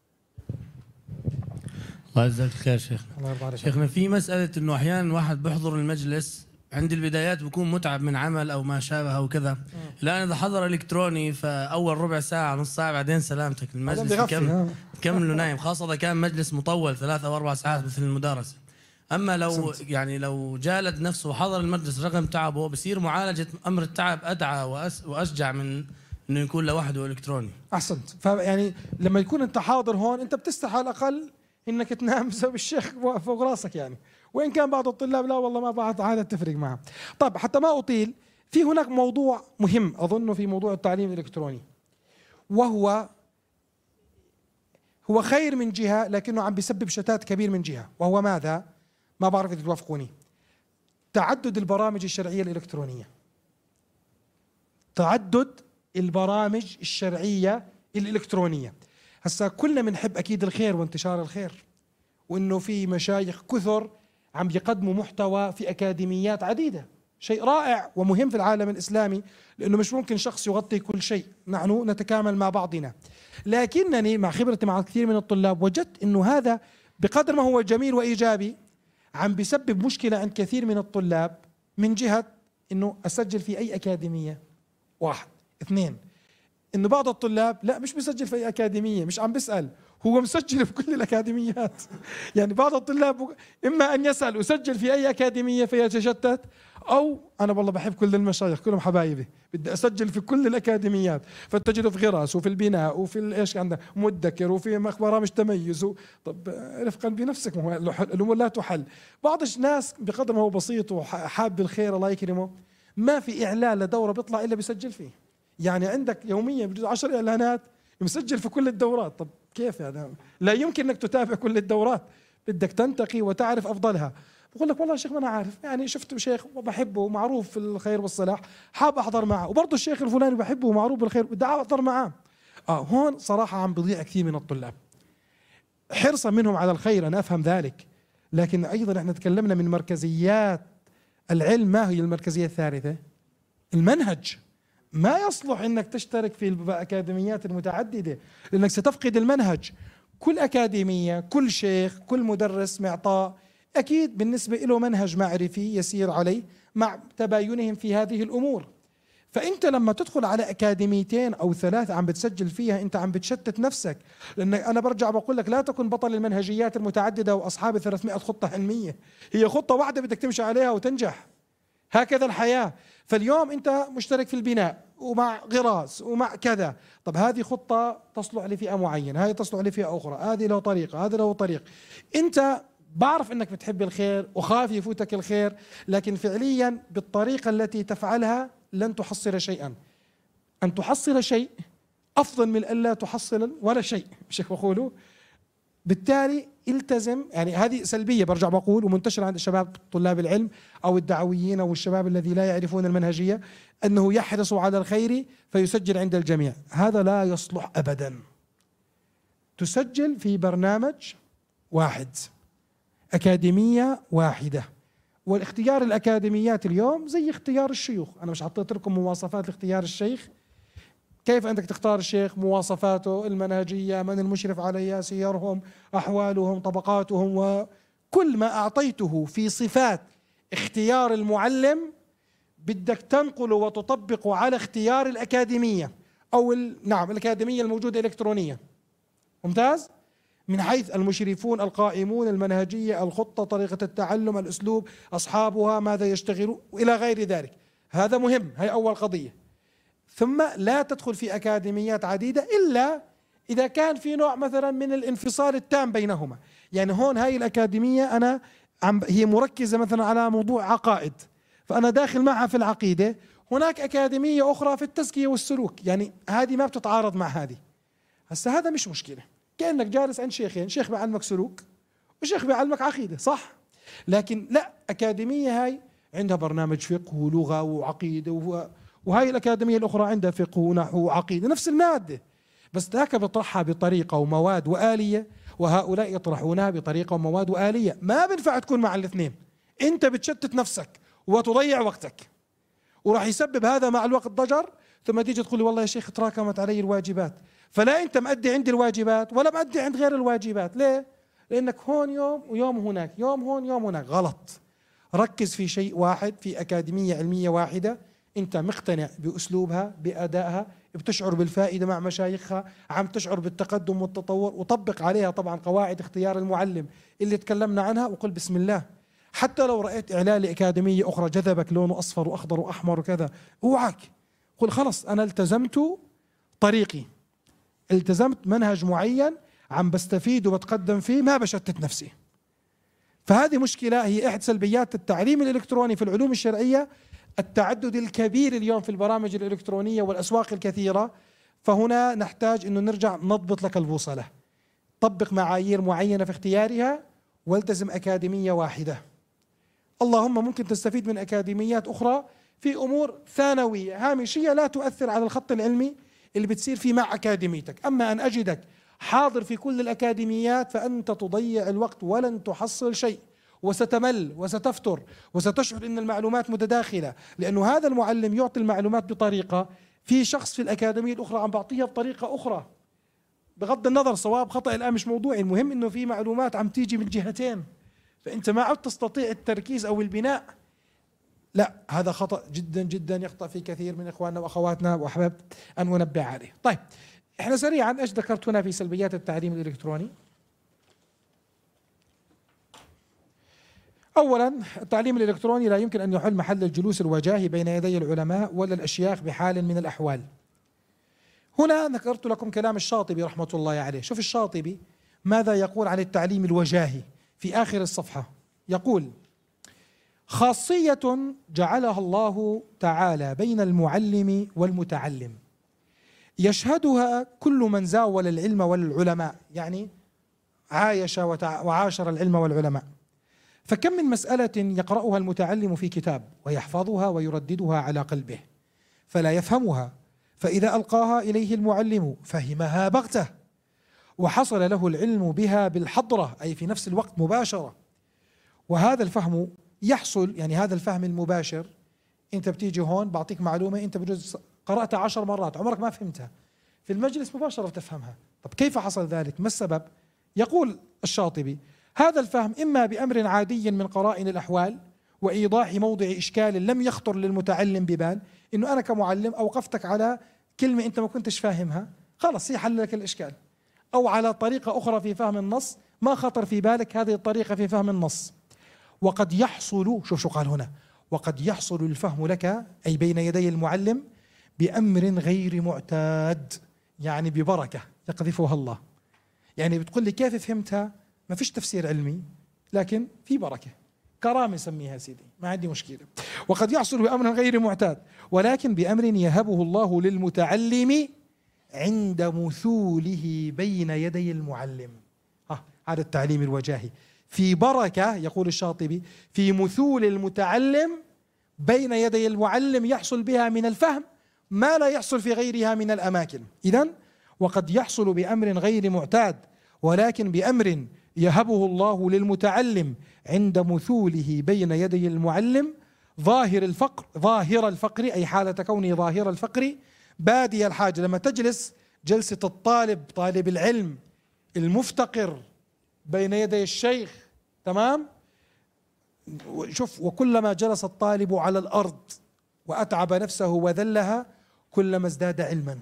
الله يجزاك الخير شيخنا. الله يرضى عليك. شيخنا في مسألة إنه أحيانا الواحد بيحضر المجلس عند البدايات بيكون متعب من عمل أو ما شابه وكذا، الآن إذا حضر إلكتروني فأول ربع ساعة نص ساعة بعدين سلامتك، المجلس كمل نايم، خاصة إذا كان مجلس مطول 3 أو 4 ساعات مثل المدارسة. أما لو جالد نفسه وحضر المجلس رغم تعبه، بصير معالجة أمر التعب أدعى وأشجع من إنه يكون لوحده إلكتروني. أحسنت. فيعني لما يكون أنت حاضر هون أنت بتستحى على الأقل إنك تنام بسبب الشيخ فوق راسك يعني، وإن كان بعض الطلاب لا والله ما بعد عادة تفرق معه. طب حتى ما أطيل، في هناك موضوع مهم أظنه في موضوع التعليم الإلكتروني، وهو خير من جهة لكنه عم بيسبب شتات كبير من جهة. وهو ماذا؟ ما بعرف إذا توافقوني. تعدد البرامج الشرعية الإلكترونية. تعدد البرامج الشرعية الإلكترونية. هسا كلنا بنحب أكيد الخير وانتشار الخير، وإنه في مشايخ كثر عم يقدموا محتوى في أكاديميات عديدة، شيء رائع ومهم في العالم الإسلامي، لأنه مش ممكن شخص يغطي كل شيء، نحن نتكامل مع بعضنا. لكنني مع خبرتي مع كثير من الطلاب وجدت أنه هذا بقدر ما هو جميل وإيجابي عم بيسبب مشكلة عند كثير من الطلاب، من جهة أنه أسجل في أي أكاديمية، واحد. اثنين، أنه بعض الطلاب لا مش بيسجل في أي أكاديمية، مش عم بيسأل، هو مسجل في كل الأكاديميات. يعني بعض الطلاب إما أن يسأل ويسجل في أي أكاديمية فيتشتت، أو أنا والله بحب كل المشايخ كلهم حبايبي بدي أسجل في كل الأكاديميات، فتجده في غراس وفي البناء وفي إيش عندنا مدكر وفي برامج تميز طب رفقا بنفسك، الأمور لا تحل. بعض الناس بقدر ما هو بسيط وحاب الخير الله يكرمه ما في إعلان لدورة بيطلع إلا بيسجل فيه. يعني عندك يوميا بجوز 10 إعلانات مسجل في كل الدورات. طب كيف يعني؟ لا يمكن انك تتابع كل الدورات، بدك تنتقي وتعرف افضلها. بقول لك والله يا شيخ ما انا عارف، يعني شفت شيخ وبحبه ومعروف في الخير والصلاح حاب احضر معه، وبرضه الشيخ الفلاني بحبه ومعروف بالخير بدي احضر معاه. هون صراحه عم بضيع كثير من الطلاب حرصا منهم على الخير، انا افهم ذلك، لكن ايضا احنا تكلمنا من مركزيات العلم. ما هي المركزيه الثالثه؟ المنهج. ما يصلح انك تشترك في الاكاديميات المتعدده، لانك ستفقد المنهج. كل اكاديميه، كل شيخ، كل مدرس معطاء اكيد بالنسبه له منهج معرفي يسير عليه مع تباينهم في هذه الامور. فانت لما تدخل على اكاديميتين او ثلاث عم بتسجل فيها انت عم بتشتت نفسك، لان انا برجع بقول لك لا تكن بطل المنهجيات المتعدده واصحاب 300 خطه علميه، هي خطه واحده بدك تمشي عليها وتنجح. هكذا الحياه. فاليوم انت مشترك في البناء ومع غراس ومع كذا، طب هذه خطه تصلح لفئه معينه، هذه تصلح لفئه اخرى، هذه له طريقه، هذا له طريق. انت بعرف انك بتحب الخير وخاف يفوتك الخير، لكن فعليا بالطريقه التي تفعلها لن تحصل شيئا. ان تحصل شيء افضل من الا تحصل ولا شيء، مش هيك بقولوا؟ بالتالي التزم. يعني هذه سلبيه برجع بقول ومنتشره عند الشباب طلاب العلم او الدعويين او الشباب الذي لا يعرفون المنهجيه، انه يحرص على الخير فيسجل عند الجميع. هذا لا يصلح ابدا. تسجل في برنامج واحد، اكاديميه واحده. والاختيار الأكاديميات اليوم زي اختيار الشيوخ. أنا مش حطيت لكم مواصفات لاختيار الشيخ، كيف أنك تختار الشيخ، مواصفاته المنهجية، من المشرف عليها، سيرهم، أحوالهم، طبقاتهم، وكل ما أعطيته في صفات اختيار المعلم بدك تنقله وتطبقه على اختيار الأكاديمية أو نعم الأكاديمية الموجودة إلكترونيا. ممتاز؟ من حيث المشرفون، القائمون، المنهجية، الخطة، طريقة التعلم، الأسلوب، أصحابها، ماذا يشتغلون إلى غير ذلك. هذا مهم، هي أول قضية. ثم لا تدخل في أكاديميات عديدة إلا إذا كان في نوع مثلا من الانفصال التام بينهما. يعني هون هاي الأكاديمية أنا هي مركزة مثلا على موضوع عقائد، فأنا داخل معها في العقيدة. هناك أكاديمية أخرى في التزكية والسلوك، يعني هذه ما بتتعارض مع هذه. هسه هذا مش مشكلة، كأنك جالس عند شيخين، شيخ بيعلمك سلوك وشيخ بيعلمك عقيدة، صح؟ لكن لا، أكاديمية هاي عندها برنامج فقه ولغة وعقيدة، وهاي الأكاديمية الأخرى عندها فقه ونحو وعقيدة، نفس المادة، بس ذاك بيطرحها بطريقة ومواد وآلية، وهؤلاء يطرحونها بطريقة ومواد وآلية. ما بنفع تكون مع الاثنين، أنت بتشتت نفسك وتضيع وقتك، وراح يسبب هذا مع الوقت ضجر. ثم تيجي تقول لي والله يا شيخ تراكمت علي الواجبات، فلا أنت مأدي عندي الواجبات ولا مأدي عند غير الواجبات. ليه؟ لأنك هون يوم ويوم هناك، يوم هون يوم هناك. غلط. ركز في شيء واحد، في أكاديمية علمية واحدة، أنت مقتنع بأسلوبها، بأدائها، بتشعر بالفائدة مع مشايخها، عم تشعر بالتقدم والتطور، وطبق عليها طبعا قواعد اختيار المعلم اللي تكلمنا عنها، وقل بسم الله. حتى لو رأيت إعلان لأكاديمية أخرى جذبك لونه أصفر وأخضر وأحمر وكذا، اوعك، قل خلص أنا التزمت طريقي، التزمت منهج معين عم بستفيد وبتقدم فيه، ما بشتت نفسي. فهذه مشكلة، هي إحدى سلبيات التعليم الإلكتروني في العلوم الشرعية، التعدد الكبير اليوم في البرامج الإلكترونية والأسواق الكثيرة. فهنا نحتاج أنه نرجع نضبط لك البوصلة، طبق معايير معينة في اختيارها، والتزم أكاديمية واحدة. اللهم ممكن تستفيد من أكاديميات أخرى في أمور ثانوية هامشية لا تؤثر على الخط العلمي اللي بتصير فيه مع أكاديميتك. أما أن أجدك حاضر في كل الأكاديميات فأنت تضيع الوقت ولن تحصل شيء، وستمل وستفتر وستشعر أن المعلومات متداخلة، لأنه هذا المعلم يعطي المعلومات بطريقة، في شخص في الأكاديمية الأخرى عم بعطيها بطريقة أخرى. بغض النظر صواب خطأ الآن مش موضوعي، المهم أنه في معلومات عم تيجي من جهتين، فأنت ما عدت تستطيع التركيز أو البناء. لا، هذا خطأ جدا جدا يخطأ في كثير من إخواننا وأخواتنا، وأحببت أن أنبه عليه. طيب، إحنا سريعا إيش ذكرت هنا في سلبيات التعليم الإلكتروني؟ أولا، التعليم الإلكتروني لا يمكن أن يحل محل الجلوس الوجاهي بين يدي العلماء ولا الأشياخ بحال من الأحوال. هنا ذكرت لكم كلام الشاطبي رحمة الله عليه. شوف الشاطبي ماذا يقول عن التعليم الوجاهي في آخر الصفحة، يقول: خاصية جعلها الله تعالى بين المعلم والمتعلم يشهدها كل من زاول العلم والعلماء، يعني عايش وعاشر العلم والعلماء. فكم من مسألة يقرأها المتعلم في كتاب ويحفظها ويرددها على قلبه فلا يفهمها، فإذا ألقاها إليه المعلم فهمها بغتة وحصل له العلم بها بالحضرة، أي في نفس الوقت مباشرة. وهذا الفهم يحصل، يعني هذا الفهم المباشر، أنت بتيجي هون بعطيك معلومة أنت بجوز قرأتها 10 مرات عمرك ما فهمتها، في المجلس مباشرة تفهمها. طب كيف حصل ذلك؟ ما السبب؟ يقول الشاطبي: هذا الفهم إما بأمر عادي من قرائن الأحوال وإيضاح موضع إشكال لم يخطر للمتعلم ببال، إنه أنا كمعلم أوقفتك على كلمة أنت ما كنتش فاهمها، خلاص هي حل لك الإشكال، أو على طريقة أخرى في فهم النص ما خطر في بالك هذه الطريقة في فهم النص. وقد يحصل، شوف شو قال هنا، وقد يحصل الفهم لك أي بين يدي المعلم بأمر غير معتاد، يعني ببركة يقذفها الله. يعني بتقول لي كيف فهمتها؟ ما فيش تفسير علمي، لكن في بركة، كرامة سميها سيدي، ما عندي مشكلة. وقد يحصل بأمر غير معتاد، ولكن بأمر يهبه الله للمتعلم عند مثوله بين يدي المعلم. هذا التعليم الوجاهي في بركة، يقول الشاطبي، في مثول المتعلم بين يدي المعلم يحصل بها من الفهم ما لا يحصل في غيرها من الأماكن. إذن وقد يحصل بأمر غير معتاد، ولكن بأمر يهبه الله للمتعلم عند مثوله بين يدي المعلم ظاهر الفقر أي حالة كونه ظاهر الفقر بادي الحاجة. لما تجلس جلسة الطالب، طالب العلم المفتقر بين يدي الشيخ، تمام؟ شوف، وكلما جلس الطالب على الأرض وأتعب نفسه وذلها كلما ازداد علما،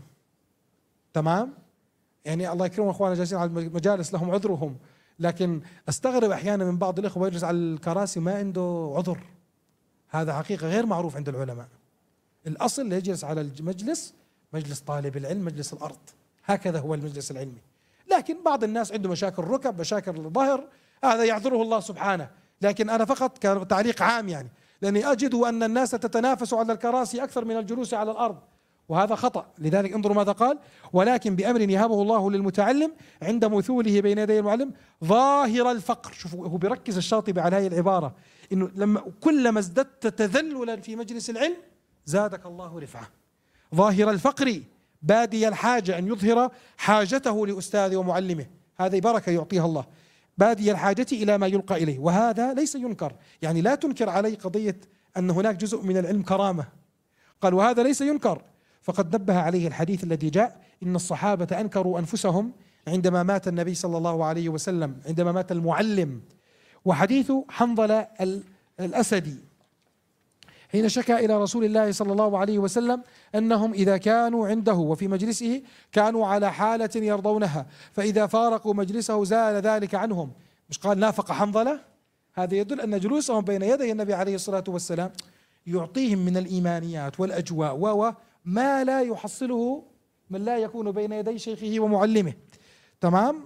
تمام؟ يعني الله يكرمهم اخواننا جالسين على المجالس لهم عذرهم، لكن استغرب احيانا من بعض الاخوه يجلس على الكراسي ما عنده عذر. هذا حقيقه غير معروف عند العلماء. الاصل اللي يجلس على المجلس مجلس طالب العلم، مجلس الارض، هكذا هو المجلس العلمي. لكن بعض الناس عنده مشاكل ركب، مشاكل ظهر، هذا يعذره الله سبحانه. لكن انا فقط كتعليق عام، يعني لاني اجد ان الناس تتنافس على الكراسي اكثر من الجلوس على الارض، وهذا خطأ. لذلك انظروا ماذا قال: ولكن بأمر يهبه الله للمتعلم عند مثوله بين يدي المعلم ظاهر الفقر. شوفوا، هو بيركز الشاطبي على هذه العبارة، انه كلما ازددت تذللا في مجلس العلم زادك الله رفعة. ظاهر الفقر بادي الحاجة، أن يظهر حاجته لأستاذه ومعلمه، هذه بركة يعطيها الله. بادي الحاجة إلى ما يلقى إليه، وهذا ليس ينكر، يعني لا تنكر علي قضية أن هناك جزء من العلم كرامة. قال: وهذا ليس ينكر، فقد نبه عليه الحديث الذي جاء: إن الصحابة أنكروا أنفسهم عندما مات النبي صلى الله عليه وسلم، عندما مات المعلم. وحديث حنظلة الأسدي حين شكى إلى رسول الله صلى الله عليه وسلم أنهم إذا كانوا عنده وفي مجلسه كانوا على حالة يرضونها، فإذا فارقوا مجلسه زال ذلك عنهم. مش قال نافق حنظلة؟ هذا يدل أن جلوسهم بين يدي النبي عليه الصلاة والسلام يعطيهم من الإيمانيات والأجواء ما لا يحصله من لا يكون بين يدي شيخه ومعلمه، تمام؟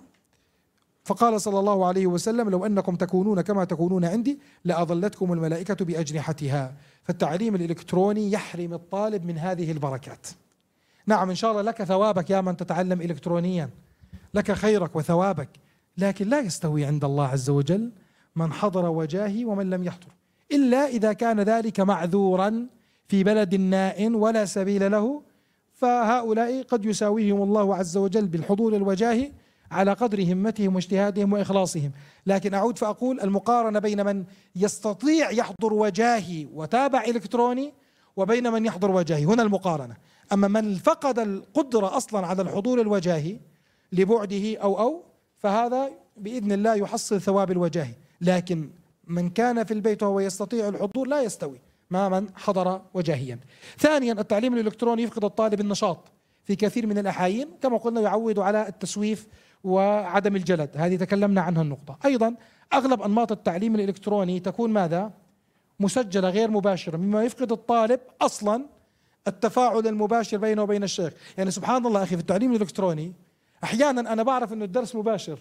فقال صلى الله عليه وسلم: لو أنكم تكونون كما تكونون عندي لأظلتكم الملائكة بأجنحتها. فالتعليم الإلكتروني يحرم الطالب من هذه البركات. نعم، إن شاء الله لك ثوابك يا من تتعلم إلكترونيا، لك خيرك وثوابك، لكن لا يستوي عند الله عز وجل من حضر وجاهي ومن لم يحضر، إلا إذا كان ذلك معذورا في بلد نائٍ ولا سبيل له، فهؤلاء قد يساويهم الله عز وجل بالحضور الوجاهي على قدر همتهم واجتهادهم وإخلاصهم. لكن أعود فأقول المقارنة بين من يستطيع يحضر وجاهي وتابع إلكتروني وبين من يحضر وجاهي، هنا المقارنة. أما من فقد القدرة أصلا على الحضور الوجاهي لبعده أو فهذا بإذن الله يحصل ثواب الوجاهي، لكن من كان في البيت وهو يستطيع الحضور لا يستوي مع من حضر وجاهيا. ثانيا التعليم الإلكتروني يفقد الطالب النشاط في كثير من الأحايين، كما قلنا يعود على التسويف وعدم الجلد، هذه تكلمنا عنها النقطة. أيضا أغلب أنماط التعليم الإلكتروني تكون ماذا؟ مسجلة غير مباشرة، مما يفقد الطالب أصلا التفاعل المباشر بينه وبين الشيخ. يعني سبحان الله أخي في التعليم الإلكتروني أحيانا أنا بعرف أنه الدرس مباشر،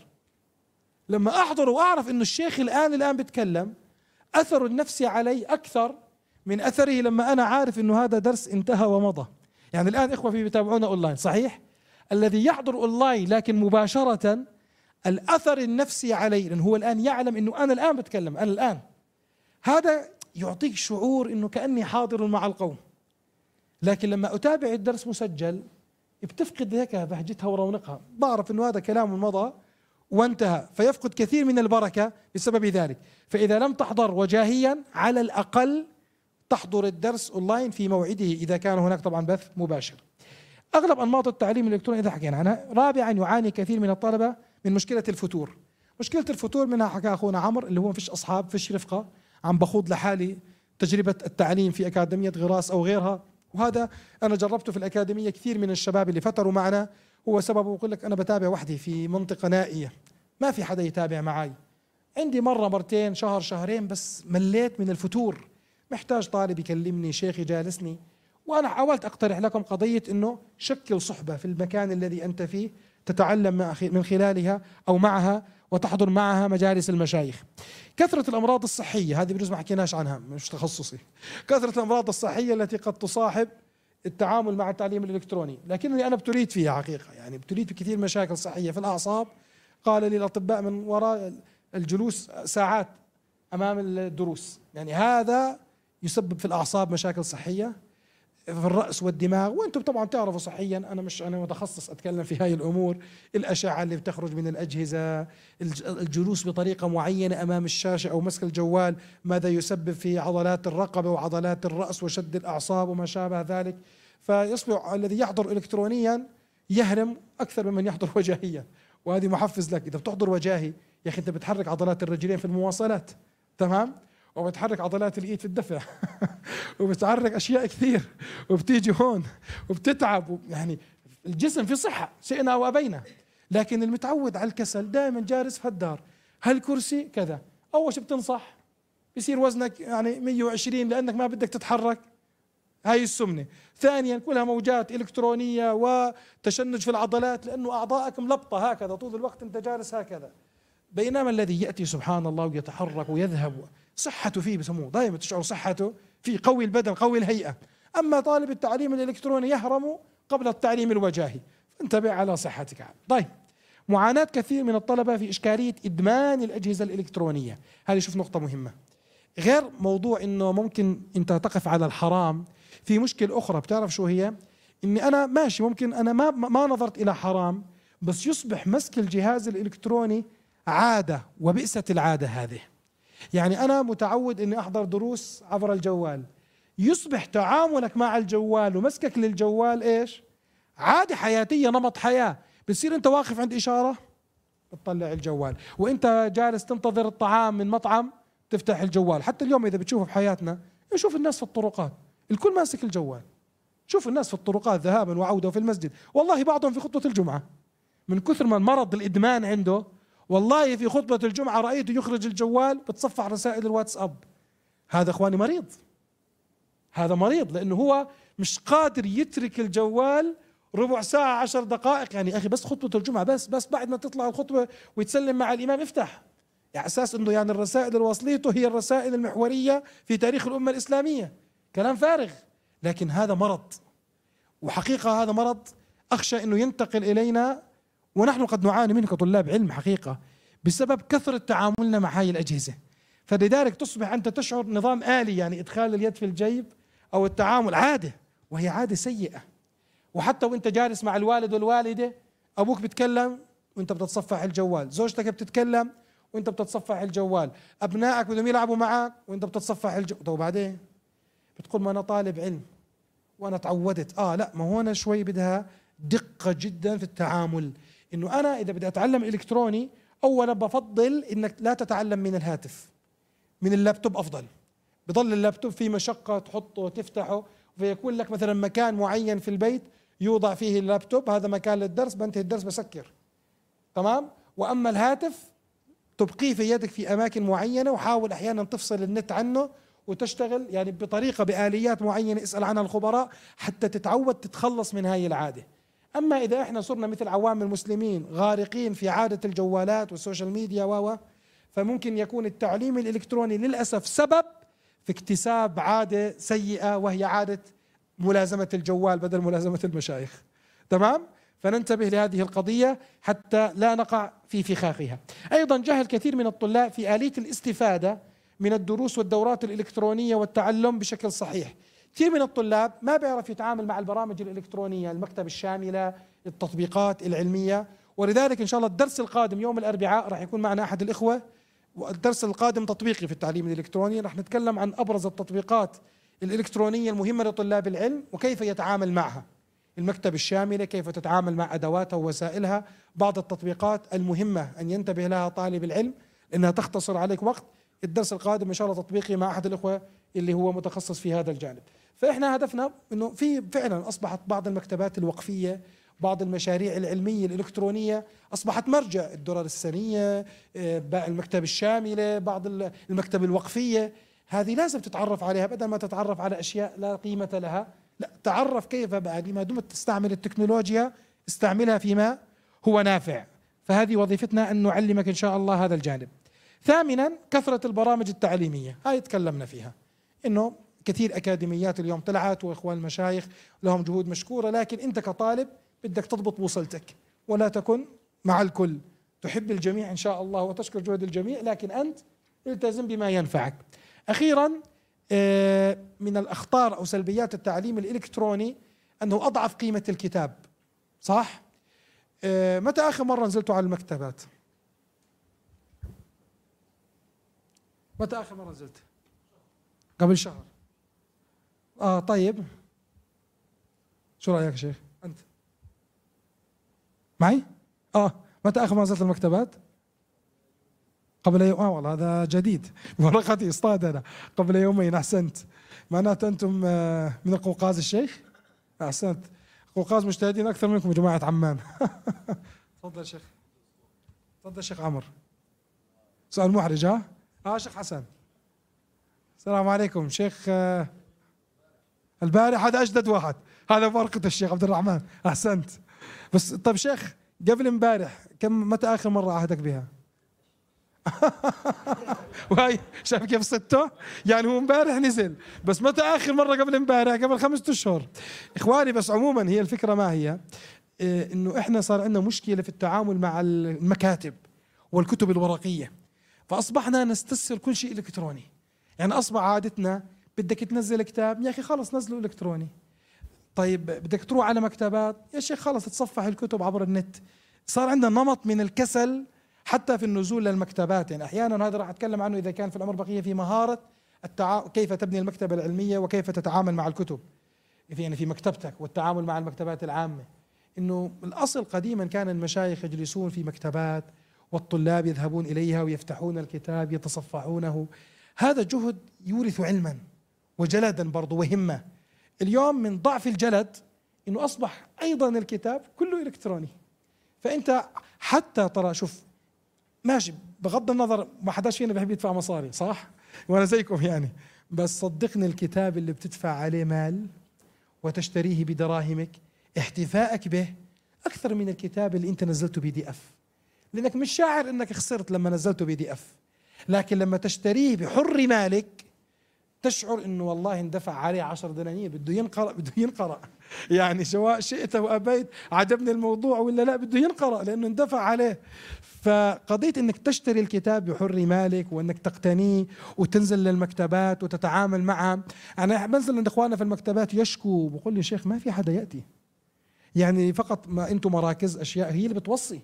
لما أحضر وأعرف أنه الشيخ الآن بيتكلم أثر النفسي علي أكثر من أثره لما أنا عارف أنه هذا درس انتهى ومضى. يعني الآن إخوة في بيتابعونا أونلاين صحيح؟ الذي يحضر أونلاين لكن مباشرة الأثر النفسي عليه، لأنه هو الآن يعلم أنه أنا الآن بتكلم، أنا الآن، هذا يعطيك شعور أنه كأني حاضر مع القوم. لكن لما أتابع الدرس مسجل بتفقد هيك بهجتها ورونقها، بعرف أنه هذا كلام مضى وانتهى، فيفقد كثير من البركة بسبب ذلك. فإذا لم تحضر وجاهيا على الأقل تحضر الدرس أونلاين في موعده إذا كان هناك طبعا بث مباشر. أغلب أنماط التعليم الإلكتروني إذا حكينا عنها. رابعا يعاني كثير من الطلبة من مشكلة الفتور. مشكلة الفتور منها حكى أخونا عمرو اللي هو فيش أصحاب فيش رفقة، عم بخوض لحالي تجربة التعليم في أكاديمية غراس أو غيرها، وهذا أنا جربته في الأكاديمية. كثير من الشباب اللي فتروا معنا هو سببه بقول لك أنا بتابع وحدي في منطقة نائية ما في حدا يتابع معي، عندي مرة مرتين شهر شهرين بس مليت من الفتور، محتاج طالب يكلمني شيخ يجالسني. وأنا حاولت أقترح لكم قضية أنه شكل صحبة في المكان الذي أنت فيه تتعلم من خلالها أو معها وتحضر معها مجالس المشايخ. كثرة الأمراض الصحية هذه بجوز ما حكيناش عنها مش تخصصي، كثرة الأمراض الصحية التي قد تصاحب التعامل مع التعليم الإلكتروني، لكنني أنا ابتليت فيها حقيقة، يعني ابتليت بكثير مشاكل صحية في الأعصاب. قال لي الأطباء من وراء الجلوس ساعات أمام الدروس، يعني هذا يسبب في الأعصاب مشاكل صحية في الرأس والدماغ. وأنتم طبعا تعرفوا صحيا، أنا متخصص أتكلم في هاي الأمور، الأشعة اللي بتخرج من الأجهزة، الجلوس بطريقة معينة أمام الشاشة أو مسك الجوال ماذا يسبب في عضلات الرقبة وعضلات الرأس وشد الأعصاب وما شابه ذلك. فيصبح الذي يحضر إلكترونيا يهرم أكثر ممن يحضر وجاهيا، وهذه محفز لك. إذا بتحضر وجاهي يا أخي أنت بتحرك عضلات الرجلين في المواصلات، تمام، وبتحرك عضلات الإيد في الدفع وبتحرك أشياء كثير وبتيجي هون وبتتعب، يعني الجسم في صحة شئنا أو أبينا. لكن المتعود على الكسل دائما جالس في الدار، هالكرسي كذا، أول شيء بتنصح بيصير وزنك يعني 120 لأنك ما بدك تتحرك، هاي السمنة. ثانيا كلها موجات إلكترونية وتشنج في العضلات لأنه أعضائك ملبطة هكذا طول الوقت أنت جالس هكذا. بينما الذي يأتي سبحان الله ويتحرك ويذهب صحته فيه، بسموه دائما تشعر صحته فيه، قوي البدن قوي الهيئة. أما طالب التعليم الإلكتروني يهرم قبل التعليم الوجاهي، فانتبه على صحتك. طيب، معاناة كثير من الطلبة في إشكالية إدمان الأجهزة الإلكترونية. هذه شوف نقطة مهمة، غير موضوع إنه ممكن أنت تقف على الحرام، في مشكلة أخرى بتعرف شو هي؟ إني أنا ماشي ممكن أنا ما نظرت إلى حرام، بس يصبح مسك الجهاز الإلكتروني عادة، وبئست العادة هذه. يعني أنا متعود إني أحضر دروس عبر الجوال، يصبح تعاملك مع الجوال ومسكك للجوال إيش؟ عادة حياتية، نمط حياة. بتصير أنت واقف عند إشارة بتطلع الجوال، وأنت جالس تنتظر الطعام من مطعم تفتح الجوال. حتى اليوم إذا بتشوفه بحياتنا، نشوف الناس في الطرقات الكل ماسك الجوال، شوف الناس في الطرقات ذهابا وعودة في المسجد، والله بعضهم في خطبة الجمعة من كثر ما مرض الإدمان عنده، والله في خطبة الجمعة رأيته يخرج الجوال بتصفح رسائل الواتساب. هذا اخواني مريض، هذا مريض، لأنه هو مش قادر يترك الجوال ربع ساعة 10 دقائق. يعني يا أخي بس خطبة الجمعة، بس بعد ما تطلع الخطبة ويتسلم مع الإمام افتح، يعني أساس أنه يعني الرسائل اللي وصلته هي الرسائل المحورية في تاريخ الأمة الإسلامية. كلام فارغ. لكن هذا مرض، وحقيقة هذا مرض أخشى أنه ينتقل إلينا، ونحن قد نعاني منه كطلاب علم حقيقة بسبب كثرة تعاملنا مع هاي الأجهزة. فلذلك تصبح أنت تشعر نظام آلي، يعني إدخال اليد في الجيب أو التعامل عادة، وهي عادة سيئة. وحتى وأنت جالس مع الوالد والوالدة، أبوك بيتكلم وانت بتتصفح الجوال، زوجتك بتتكلم وانت بتتصفح الجوال، ابنائك بدهم يلعبوا معك وانت بتتصفح الجوال. طب وبعدين بتقول ما انا طالب علم وانا تعودت. لا، ما هون شوي بدها دقة جدا في التعامل. انه انا اذا بدي اتعلم الكتروني اولا بفضل انك لا تتعلم من الهاتف، من اللابتوب افضل. بضل اللابتوب في مشقة تحطه وتفتحه، فيكون لك مثلا مكان معين في البيت يوضع فيه اللابتوب، هذا مكان للدرس، بنتهي الدرس بسكر، تمام. واما الهاتف تبقيه في يدك في اماكن معينة، وحاول احيانا تفصل النت عنه وتشتغل يعني بطريقة بآليات معينة اسأل عنها الخبراء حتى تتعود تتخلص من هاي العادة. أما إذا إحنا صرنا مثل عوام المسلمين غارقين في عادة الجوالات والسوشيال ميديا فممكن يكون التعليم الإلكتروني للأسف سبب في اكتساب عادة سيئة، وهي عادة ملازمة الجوال بدل ملازمة المشايخ، تمام؟ فننتبه لهذه القضية حتى لا نقع في فخاخها. أيضا جهل كثير من الطلاب في آلية الاستفادة من الدروس والدورات الإلكترونية والتعلم بشكل صحيح. كثير من الطلاب ما بيعرف يتعامل مع البرامج الإلكترونية، المكتبة الشاملة، التطبيقات العلمية. ولذلك إن شاء الله الدرس القادم يوم الأربعاء راح يكون معنا أحد الإخوة، والدرس القادم تطبيقي في التعليم الإلكتروني، راح نتكلم عن أبرز التطبيقات الإلكترونية المهمة لطلاب العلم وكيف يتعامل معها. المكتبة الشاملة كيف تتعامل مع أدواتها ووسائلها، بعض التطبيقات المهمة أن ينتبه لها طالب العلم لأنها تختصر عليك وقت. الدرس القادم إن شاء الله تطبيقي مع أحد الإخوة اللي هو متخصص في هذا الجانب. فإحنا هدفنا أنه في فعلا أصبحت بعض المكتبات الوقفية، بعض المشاريع العلمية الإلكترونية أصبحت مرجع، الدرر السنية، المكتبة الشاملة، بعض المكتبة الوقفية، هذه لازم تتعرف عليها بدل ما تتعرف على أشياء لا قيمة لها. لا، تعرف كيف بقى ما دمت تستعمل التكنولوجيا استعملها فيما هو نافع. فهذه وظيفتنا أن نعلمك إن شاء الله هذا الجانب. ثامنا كثرة البرامج التعليمية، هاي تكلمنا فيها إنه كثير أكاديميات اليوم طلعت وإخوان المشايخ لهم جهود مشكورة، لكن أنت كطالب بدك تضبط بوصلتك ولا تكن مع الكل، تحب الجميع إن شاء الله وتشكر جهد الجميع، لكن أنت التزم بما ينفعك. أخيرا من الأخطار أو سلبيات التعليم الإلكتروني أنه أضعف قيمة الكتاب، صح؟ متى آخر مرة نزلتوا على المكتبات؟ متى آخر مرة نزلت؟ قبل شهر. طيب شو رأيك يا شيخ؟ أنت معي؟ متى آخر مرة نزلت المكتبات؟ قبل يوم. والله هذا جديد، ورقتي اصطاد أنا قبل يومين. أحسنت، معناته أنتم من القوقاز الشيخ؟ أحسنت، قوقاز مجتهدين أكثر منكم جماعة عمان. تفضل شيخ، تفضل شيخ عمر. سؤال محرج. شيخ حسن، السلام عليكم. شيخ البارح هذا أجدد واحد، هذا فرقة الشيخ عبد الرحمن. أحسنت. بس طيب شيخ قبل امبارح متى آخر مرة عهدك بها؟ وهي شايف كيف صدته؟ يعني هو امبارح نزل، بس متى آخر مرة؟ قبل امبارح، قبل 5 أشهر. إخواني بس عموما هي الفكرة ما هي؟ إنه إحنا صار عندنا مشكلة في التعامل مع المكاتب والكتب الورقية، فأصبحنا نستسهل كل شيء إلكتروني. يعني أصبح عادتنا بدك تنزل كتاب، يا أخي خلص نزله إلكتروني. طيب بدك تروح على مكتبات، يا شيخ خلص تصفح الكتب عبر النت. صار عندنا نمط من الكسل حتى في النزول للمكتبات. يعني أحيانا هذا راح أتكلم عنه إذا كان في الأمر بقية، في مهارة كيف تبني المكتبة العلمية وكيف تتعامل مع الكتب يعني في مكتبتك، والتعامل مع المكتبات العامة. إنه الأصل قديما كان المشايخ يجلسون في مكتبات والطلاب يذهبون إليها ويفتحون الكتاب يتصفحونه. هذا جهد يورث علما وجلدا برضو وهمة. اليوم من ضعف الجلد إنه أصبح أيضا الكتاب كله إلكتروني. فأنت حتى ترى شوف ماشي، بغض النظر ما حداش فينا بيحب يدفع مصاري، صح؟ وأنا زيكم يعني، بس صدقني الكتاب اللي بتدفع عليه مال وتشتريه بدراهمك احتفائك به أكثر من الكتاب اللي أنت نزلته PDF، لأنك مش شاعر أنك خسرت لما نزلته PDF، لكن لما تشتريه بحر مالك تشعر أنه والله اندفع عليه 10 دنانير، بده ينقرأ يعني سواء شئت وأبيت، عجبني الموضوع ولا لا، بده ينقرأ لأنه اندفع عليه. فقضية أنك تشتري الكتاب بحر مالك وأنك تقتنيه وتنزل للمكتبات وتتعامل معها. أنا بنزل عند إخواننا في المكتبات يشكوا، بقول لي شيخ ما في حدا يأتي، يعني فقط ما أنتم مراكز أشياء هي اللي بتوصي،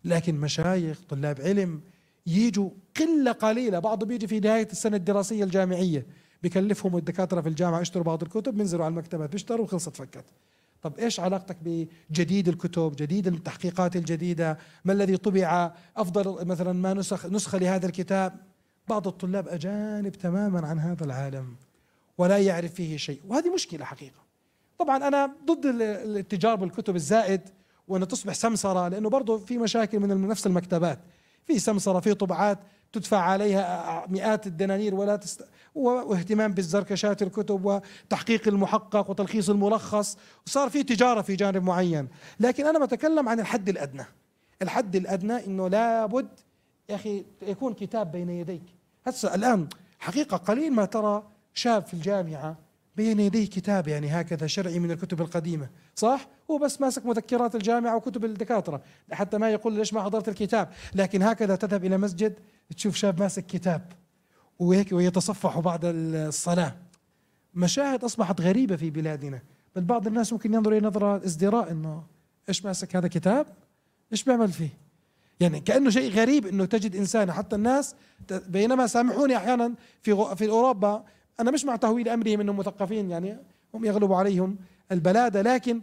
لكن مشايخ طلاب علم يجوا قلة قليلة، بعضهم بيجي في نهاية السنة الدراسية الجامعية، بكلفهم الدكاترة في الجامعة يشتروا بعض الكتب، بينزلوا على المكتبات بيشتروا وخلصت فكت. طب ايش علاقتك بجديد الكتب، جديد التحقيقات الجديدة، ما الذي طبع، افضل مثلا ما نسخة لهذا الكتاب. بعض الطلاب اجانب تماما عن هذا العالم ولا يعرف فيه شيء، وهذه مشكلة حقيقة. طبعا انا ضد الاتجار بالكتب الزائد وان تصبح سمسرة، لانه برضه في مشاكل من نفس المكتبات، في سمسرة، في طبعات تدفع عليها مئات الدنانير واهتمام بالزركشات الكتب وتحقيق المحقق وتلخيص الملخص، وصار في تجارة في جانب معين. لكن أنا بتكلم عن الحد الأدنى. الحد الأدنى إنه لابد يا أخي يكون كتاب بين يديك. هسه الآن حقيقة قليل ما ترى شاب في الجامعة بين يديه كتاب يعني هكذا شرعي من الكتب القديمة، صح؟ هو بس ماسك مذكرات الجامعة وكتب الدكاترة، حتى ما يقول ليش ما حضرت الكتاب. لكن هكذا تذهب إلى مسجد تشوف شاب ماسك كتاب وهيك ويتصفح بعد الصلاة. مشاهد أصبحت غريبة في بلادنا، بل بعض الناس ممكن ينظر إلى نظرة ازدراء، إنه إيش ماسك هذا كتاب؟ إيش بيعمل فيه؟ يعني كأنه شيء غريب إنه تجد إنسان، حتى الناس بينما سامحوني أحيانا في أوروبا، أنا مش مع تهويل أمرهم إنهم مثقفين، يعني هم يغلب عليهم البلادة، لكن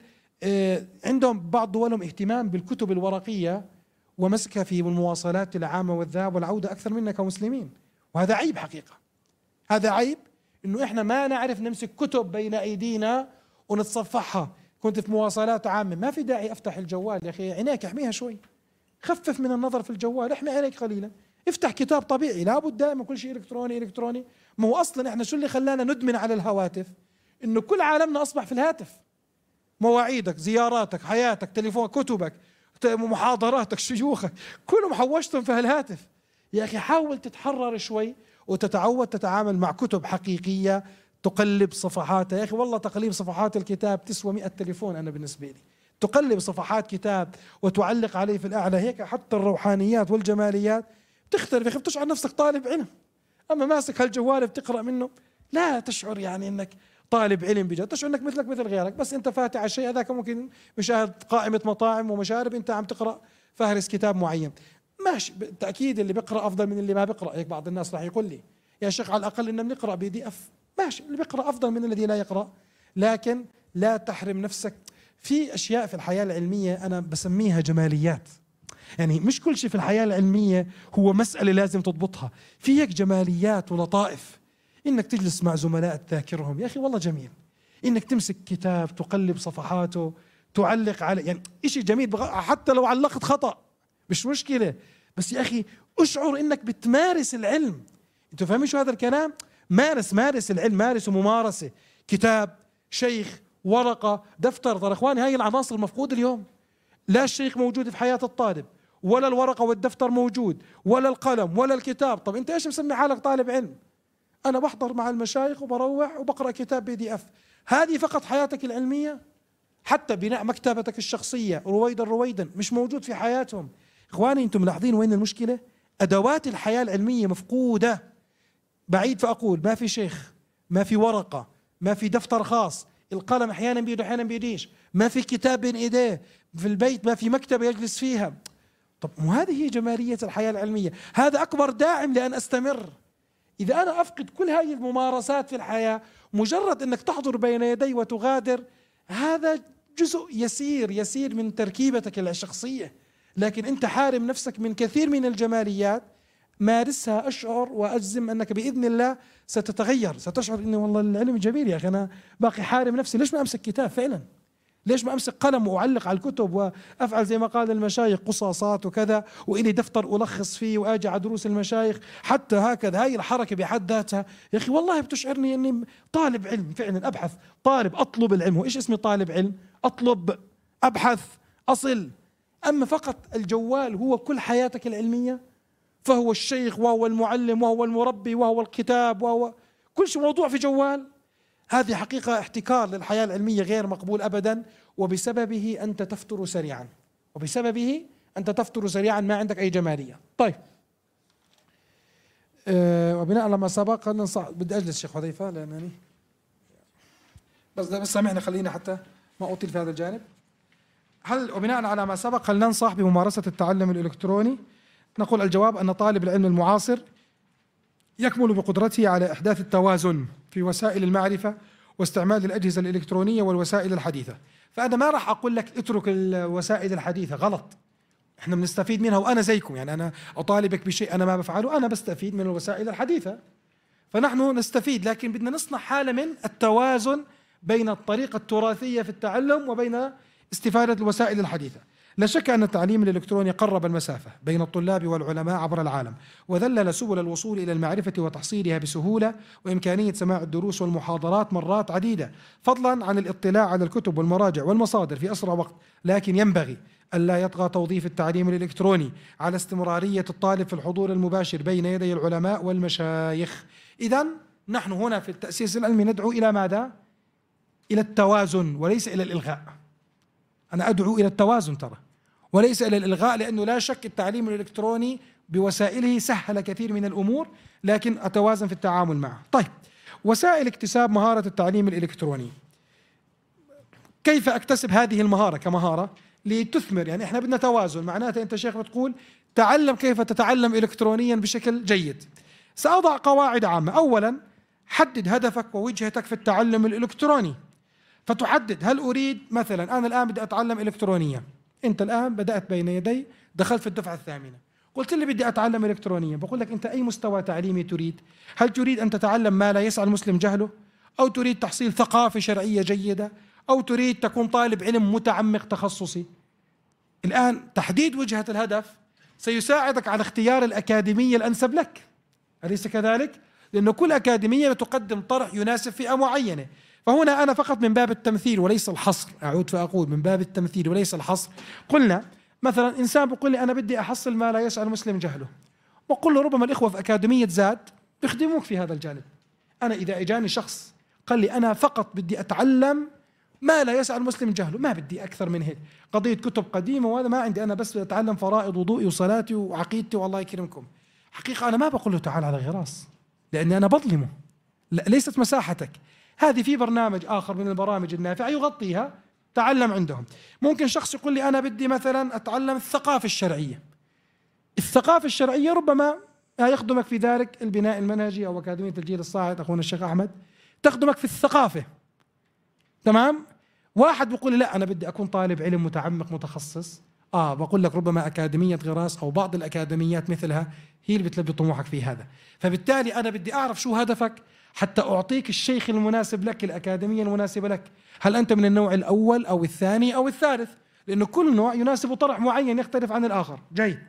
عندهم بعض دولهم اهتمام بالكتب الورقية ومسكها في المواصلات العامة والذهاب والعودة أكثر منا كمسلمين، وهذا عيب حقيقة. هذا عيب إنه إحنا ما نعرف نمسك كتب بين أيدينا ونتصفحها. كنت في مواصلات عامة، ما في داعي أفتح الجوال يا أخي، عينيك احميها شوي، خفف من النظر في الجوال، احمي عينيك قليلا، افتح كتاب طبيعي. لابد دائما كل شيء إلكتروني إلكتروني. ما هو أصلا إحنا شو اللي خلانا ندمن على الهواتف؟ إنه كل عالمنا أصبح في الهاتف. مواعيدك، زياراتك، حياتك، تليفون، كتبك، محاضراتك، شيوخك، كلهم حوشتهم في هالهاتف. يا أخي حاول تتحرر شوي وتتعود تتعامل مع كتب حقيقية تقلب صفحاتها. يا أخي والله تقليب صفحات الكتاب تسوى 100 تليفون. أنا بالنسبة لي تقلب صفحات كتاب وتعلق عليه في الأعلى، هيك حتى الروحانيات والجماليات تختلف. يا أخي بتشعر نفسك طالب علم، أما ماسك هالجوال بتقرأ منه لا تشعر يعني أنك طالب علم بجد، تشعر أنك مثلك مثل غيرك، بس أنت فاتح على شيء هذاك ممكن مشاهد قائمة مطاعم ومشارب، أنت عم تقرأ فهرس كتاب معين. ماشي، بالتأكيد اللي بيقرأ أفضل من اللي ما بيقرأ. هيك بعض الناس راح يقول لي يا شيخ على الأقل إننا بنقرأ PDF. ماشي، اللي بيقرأ أفضل من الذي لا يقرأ، لكن لا تحرم نفسك. في أشياء في الحياة العلمية أنا بسميها جماليات، يعني مش كل شيء في الحياة العلمية هو مسألة لازم تضبطها، في هيك جماليات ولطائف. إنك تجلس مع زملاء تذاكرهم، يا أخي والله جميل. إنك تمسك كتاب تقلب صفحاته تعلق عليه، يعني إشي جميل. حتى لو علقت خطأ مش مشكلة، بس يا أخي أشعر إنك بتمارس العلم. أنتوا فاهمين شو هذا الكلام؟ مارس العلم، مارس ممارسة. كتاب، شيخ، ورقة، دفتر. ترى إخواني هاي العناصر المفقودة اليوم. لا الشيخ موجود في حياة الطالب، ولا الورقة والدفتر موجود، ولا القلم ولا الكتاب. طب أنت إيش مسمي حالك طالب علم؟ أنا بحضر مع المشايخ وبروح وبقرأ كتاب PDF. هذه فقط حياتك العلمية؟ حتى بناء مكتبتك الشخصية رويدا مش موجود في حياتهم. إخواني أنتم ملاحظين وين المشكلة؟ أدوات الحياة العلمية مفقودة. بعيد فأقول ما في شيخ، ما في ورقة، ما في دفتر خاص، القلم أحيانا بيده أحيانا بيديش، ما في كتاب بين إيديه، في البيت ما في مكتبة يجلس فيها. طب وهذه هي جمالية الحياة العلمية. هذا أكبر داعم لأن أستمر. إذا أنا أفقد كل هذه الممارسات في الحياة، مجرد أنك تحضر بين يدي وتغادر، هذا جزء يسير من تركيبتك الشخصية. لكن أنت حارم نفسك من كثير من الجماليات. مارسها، أشعر وأجزم أنك بإذن الله ستتغير، ستشعر أنه والله العلم جميل يا أخي، أنا باقي حارم نفسي. ليش ما أمسك كتاب فعلا؟ ليش ما أمسك قلم وأعلق على الكتب وأفعل زي ما قال المشايخ قصاصات وكذا، وإلي دفتر ألخص فيه وأجي على دروس المشايخ حتى هكذا. هاي الحركة بحد ذاتها يا أخي والله بتشعرني أني طالب علم فعلا، أبحث، طالب، أطلب العلم. وإيش اسمي طالب علم؟ أطلب، أبحث، أصل. أما فقط الجوال هو كل حياتك العلمية، فهو الشيخ وهو المعلم وهو المربي وهو الكتاب وهو كل شيء موضوع في جوال. هذه حقيقة احتكار للحياة العلمية غير مقبول أبدا، وبسببه أنت تفتر سريعا، ما عندك أي جمالية. طيب وبناء على ما سبق بدي أجلس شيخ حذيفة لأنني بس سامحني، خلينا حتى ما أطيل في هذا الجانب. وبناء على ما سبق هل ننصح بممارسة التعلم الإلكتروني؟ نقول الجواب أن طالب العلم المعاصر يكمل بقدرته على إحداث التوازن في وسائل المعرفة واستعمال الأجهزة الإلكترونية والوسائل الحديثة. فأنا ما راح أقول لك اترك الوسائل الحديثة، غلط، احنا بنستفيد منها وأنا زيكم، يعني أنا أطالبك بشيء أنا ما بفعله، أنا بستفيد من الوسائل الحديثة، فنحن نستفيد، لكن بدنا نصنع حالة من التوازن بين الطريقة التراثية في التعلم وبين استفادة الوسائل الحديثة. لا شك أن التعليم الإلكتروني قرب المسافة بين الطلاب والعلماء عبر العالم، وذلل سبل الوصول إلى المعرفة وتحصيلها بسهولة، وإمكانية سماع الدروس والمحاضرات مرات عديدة، فضلا عن الاطلاع على الكتب والمراجع والمصادر في أسرع وقت. لكن ينبغي ألا يطغى توظيف التعليم الإلكتروني على استمرارية الطالب في الحضور المباشر بين يدي العلماء والمشايخ. إذن نحن هنا في التأسيس العلمي ندعو إلى ماذا؟ إلى التوازن وليس إلى الإلغاء. أنا أدعو إلى التوازن ترى، وليس إلى الإلغاء، لأنه لا شك التعليم الإلكتروني بوسائله سهل كثير من الأمور، لكن أتوازن في التعامل معه. طيب، وسائل اكتساب مهارة التعليم الإلكتروني، كيف أكتسب هذه المهارة كمهارة لتثمر؟ يعني إحنا بدنا توازن، معناته أنت شيخ بتقول تعلم كيف تتعلم إلكترونيا بشكل جيد. سأضع قواعد عامة. أولا، حدد هدفك ووجهتك في التعلم الإلكتروني، فتحدد هل أريد مثلا أنا الآن بدي أتعلم إلكترونيا، أنت الآن بدأت بين يدي، دخلت في الدفعة الثامنة، قلت لي بدي أتعلم إلكترونيا، بقول لك أنت أي مستوى تعليمي تريد؟ هل تريد أن تتعلم ما لا يسعى المسلم جهله؟ أو تريد تحصيل ثقافة شرعية جيدة؟ أو تريد تكون طالب علم متعمق تخصصي؟ الآن تحديد وجهة الهدف سيساعدك على اختيار الأكاديمية الأنسب لك، أليس كذلك؟ لأن كل أكاديمية تقدم طرح يناسب فئة معينة. فهنا أنا فقط من باب التمثيل وليس الحصر، أعود فأقول من باب التمثيل وليس الحصر. قلنا مثلا إنسان بيقول لي أنا بدي أحصل ما لا يسعى المسلم جهله، وقل له ربما الإخوة في أكاديمية زاد بيخدموك في هذا الجانب. أنا إذا إجاني شخص قال لي أنا فقط بدي أتعلم ما لا يسعى المسلم جهله، ما بدي أكثر من هيك، قضية كتب قديمة وهذا ما عندي، أنا بس أتعلم فرائض وضوئي وصلاتي وعقيدتي والله يكرمكم. حقيقة أنا ما بقول له تعال على غراس، لأني أنا بظلمه، ليست مساحتك هذه. في برنامج آخر من البرامج النافعة يغطيها، تعلم عندهم. ممكن شخص يقول لي أنا بدي مثلا أتعلم الثقافة الشرعية. الثقافة الشرعية ربما يخدمك في ذلك البناء المنهجي أو أكاديمية الجيل الصاعد أخونا الشيخ أحمد تخدمك في الثقافة، تمام. واحد بيقول لي لا أنا بدي أكون طالب علم متعمق متخصص، بقول لك ربما أكاديمية غراس أو بعض الأكاديميات مثلها هي اللي بتلبي طموحك في هذا. فبالتالي أنا بدي أعرف شو هدفك حتى أعطيك الشيخ المناسب لك، الأكاديمية المناسبة لك. هل أنت من النوع الأول أو الثاني أو الثالث؟ لأنه كل نوع يناسب طرح معين يختلف عن الآخر. جيد.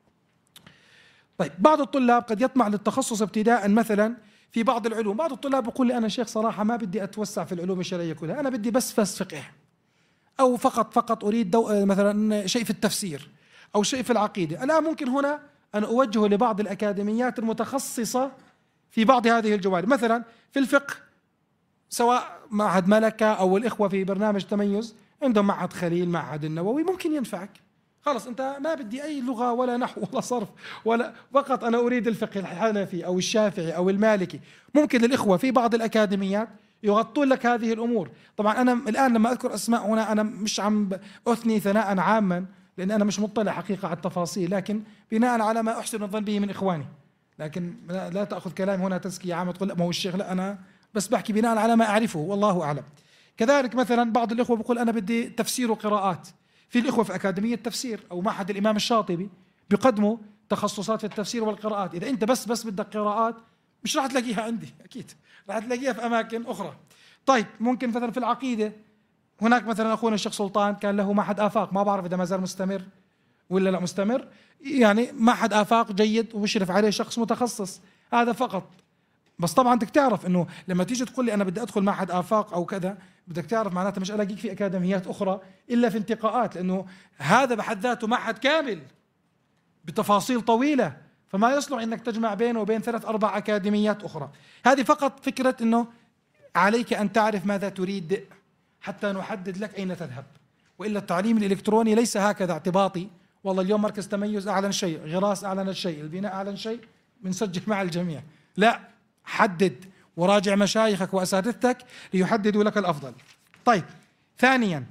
طيب، بعض الطلاب قد يطمع للتخصص ابتداء مثلا في بعض العلوم. بعض الطلاب بيقول لي أنا شيخ صراحة ما بدي أتوسع في العلوم الشرعية كلها، أنا بدي بس فقه، أو فقط أريد مثلا شيء في التفسير أو شيء في العقيدة. الآن ممكن هنا أنا أوجهه لبعض الأكاديميات المتخصصة في بعض هذه الجوانب، مثلا في الفقه سواء معهد ملكة أو الإخوة في برنامج تميز عندهم معهد خليل، معهد النووي، ممكن ينفعك. خلاص أنت ما بدي أي لغة ولا نحو ولا صرف ولا، فقط أنا أريد الفقه الحنفي أو الشافعي أو المالكي. ممكن للإخوة في بعض الأكاديميات يغطون لك هذه الأمور. طبعا أنا الآن لما أذكر أسماء هنا أنا مش عم أثني ثناء عاما، لأن أنا مش مطلع حقيقة على التفاصيل، لكن بناء على ما أحسن الظن به من إخواني. لكن لا تأخذ كلام هنا تزكية عامة تقول لا ما هو الشيخ، لا أنا بس بحكي بناء على ما أعرفه والله أعلم. كذلك مثلا بعض الإخوة بيقول أنا بدي تفسير وقراءات، في الإخوة في أكاديمية التفسير أو معهد الإمام الشاطبي بيقدموا تخصصات في التفسير والقراءات. إذا أنت بس بدك قراءات مش راح تلاقيها عندي، أكيد راح تلاقيها في أماكن أخرى. طيب، ممكن مثلا في العقيدة هناك مثلا أخونا الشيخ سلطان كان له معهد آفاق، ما بعرف إذا ما زال مستمر ولا لا مستمر، يعني معهد آفاق جيد ومشرف عليه شخص متخصص، هذا فقط. بس طبعا بدك تعرف انه لما تيجي تقول لي انا بدي ادخل معهد آفاق او كذا، بدك تعرف معناتها مش الاقيك في اكاديميات اخرى الا في انتقاءات، لانه هذا بحد ذاته معهد كامل بتفاصيل طويلة، فما يصلح انك تجمع بينه وبين 3-4 اكاديميات اخرى. هذه فقط فكرة انه عليك ان تعرف ماذا تريد حتى نحدد لك اين تذهب. والا التعليم الالكتروني ليس هكذا اعتباطي، والله اليوم مركز تميز اعلن شيء، غراس اعلن شيء، البناء اعلن شيء، بنسجل مع الجميع. لا، حدد وراجع مشايخك واساتذتك ليحددوا لك الافضل. طيب، ثانيا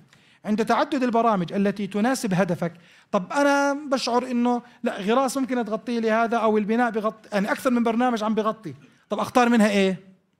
عند تعدد البرامج التي تناسب هدفك. طب أنا بشعر إنه لا، غراس ممكن تغطي لي هذا، أو البناء بغطي، يعني أكثر من برنامج عم بغطي، طب أختار منها إيه؟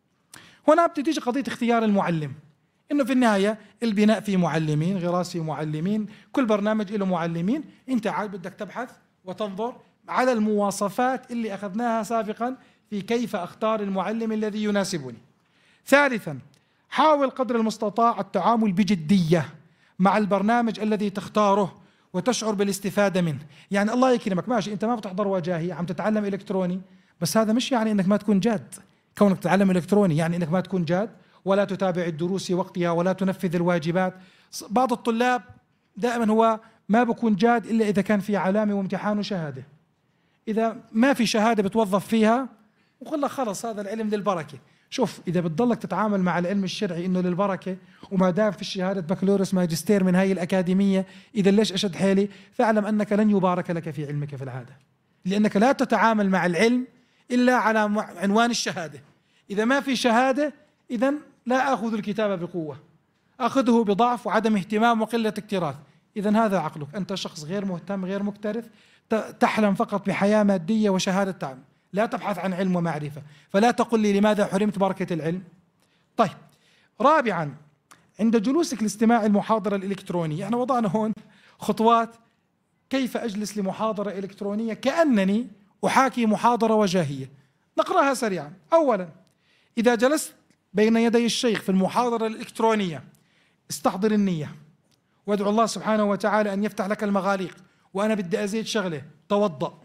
هنا بتيجي قضية اختيار المعلم، إنه في النهاية البناء فيه معلمين، غراس فيه معلمين، كل برنامج له معلمين. أنت عاد بدك تبحث وتنظر على المواصفات اللي أخذناها سابقا في كيف أختار المعلم الذي يناسبني. ثالثا، حاول قدر المستطاع التعامل بجدية مع البرنامج الذي تختاره وتشعر بالاستفادة منه. يعني الله يكرمك، ماشي أنت ما بتحضر وجاهي، عم تتعلم إلكتروني، بس هذا مش يعني أنك ما تكون جاد. كونك تتعلم إلكتروني يعني أنك ما تكون جاد ولا تتابع الدروس في وقتها ولا تنفذ الواجبات. بعض الطلاب دائما هو ما بكون جاد إلا إذا كان في علامة وامتحان وشهادة. إذا ما في شهادة بتوظف فيها وقل لك خلص هذا العلم للبركة. شوف، إذا بتضلك تتعامل مع العلم الشرعي إنه للبركة، وما دام في شهادة بكالوريوس ماجستير من هاي الأكاديمية، إذا ليش أشد حيلي؟ فاعلم أنك لن يبارك لك في علمك في العادة، لأنك لا تتعامل مع العلم إلا على عنوان الشهادة. إذا ما في شهادة إذا لا أخذ الكتاب بقوة، أخذه بضعف وعدم اهتمام وقلة اكتراث. إذا هذا عقلك، أنت شخص غير مهتم غير مكترث، تحلم فقط بحياة مادية وشهادة تعلم، لا تبحث عن علم ومعرفة. فلا تقل لي لماذا حرمت بركة العلم. طيب، رابعا، عند جلوسك لاستماع المحاضرة الإلكترونية، احنا وضعنا هون خطوات كيف أجلس لمحاضرة إلكترونية كأنني أحاكي محاضرة وجاهية. نقرأها سريعا. أولا، إذا جلست بين يدي الشيخ في المحاضرة الإلكترونية استحضر النية وادعو الله سبحانه وتعالى أن يفتح لك المغاليق. وأنا بدي أزيد شغلة، توضأ.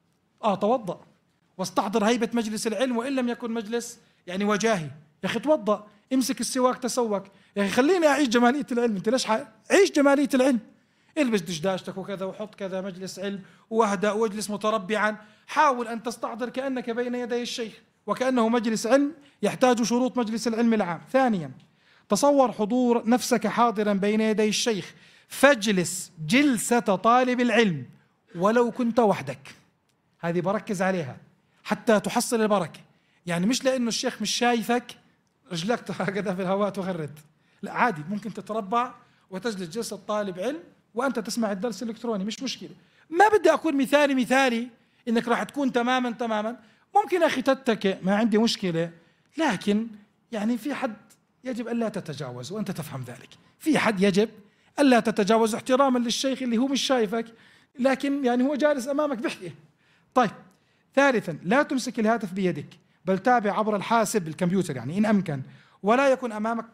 توضأ واستحضر هيبة مجلس العلم، وإن لم يكن مجلس يعني وجاهي. يا أخي توضأ، امسك السواك تسوك. يا أخي خليني أعيش جمالية العلم. أنت ليش عيش جمالية العلم؟ البس دشداشتك وكذا، وحط كذا مجلس علم، واهدأ واجلس متربعا. حاول أن تستحضر كأنك بين يدي الشيخ وكأنه مجلس علم يحتاج شروط مجلس العلم العام. ثانيا، تصور حضور نفسك حاضرا بين يدي الشيخ، فاجلس جلسة طالب العلم ولو كنت وحدك. هذه بركز عليها حتى تحصل البركة. يعني مش لأنه الشيخ مش شايفك رجلك هكذا في الهواء تغرد، لا، عادي ممكن تتربع وتجلس جلسة طالب علم وأنت تسمع الدرس الإلكتروني، مش مشكلة. ما بدي أكون مثالي إنك راح تكون تماما. ممكن أخي تتكئ، ما عندي مشكلة، لكن يعني في حد يجب ألا تتجاوز، وأنت تفهم ذلك. في حد يجب ألا تتجاوز احتراما للشيخ اللي هو مش شايفك، لكن يعني هو جالس أمامك بيحكي. طيب، ثالثا، لا تمسك الهاتف بيدك، بل تابع عبر الحاسب الكمبيوتر يعني إن أمكن، ولا يكن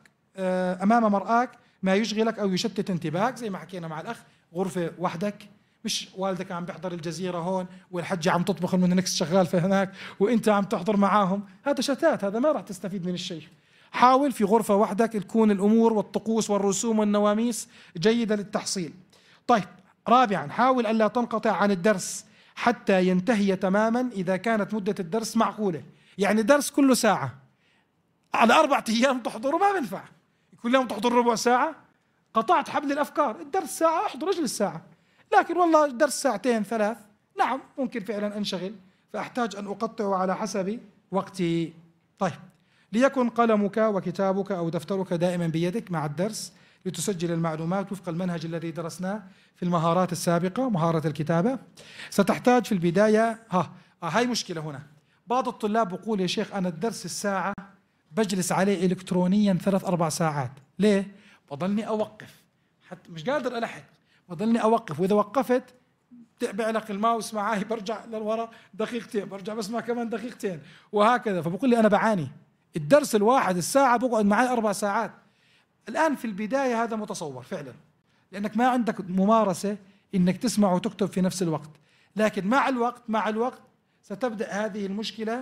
أمام مرآك ما يشغلك أو يشتت انتباهك. زي ما حكينا مع الأخ، غرفة وحدك، مش والدك عم بيحضر الجزيرة هون والحجة عم تطبخ المونيكس شغال في هناك وانت عم تحضر معاهم، هذا شتات، هذا ما راح تستفيد من الشيخ. حاول في غرفة وحدك تكون الأمور والطقوس والرسوم والنواميس جيدة للتحصيل. طيب، رابعا، حاول ألا تنقطع عن الدرس حتى ينتهي تماما إذا كانت مدة الدرس معقولة. يعني درس كله ساعة على 4 أيام تحضره ما بينفع. كل يوم تحضر ربع ساعة، قطعت حبل الأفكار. الدرس ساعة، احضر اجلس ساعة. لكن والله درس 2 3، نعم ممكن فعلا أنشغل، فأحتاج أن أقطعه على حسب وقتي. طيب، ليكن قلمك وكتابك أو دفترك دائما بيدك مع الدرس لتسجل المعلومات وفق المنهج الذي درسناه في المهارات السابقة، مهارة الكتابة. ستحتاج في البداية هاي مشكلة هنا. بعض الطلاب بقول يا شيخ أنا الدرس الساعة بجلس عليه إلكترونيا 3-4 ساعات. ليه؟ بضلني أوقف، حتى مش قادر ألحق، بضلني أوقف، وإذا وقفت بعلق الماوس معاي برجع للوراء دقيقتين، برجع بسمع كمان دقيقتين، وهكذا. فبقول لي أنا بعاني، الدرس الواحد الساعة بقعد معي 4 ساعات. الآن في البداية هذا متصور فعلا، لأنك ما عندك ممارسة إنك تسمع وتكتب في نفس الوقت. لكن مع الوقت ستبدأ هذه المشكلة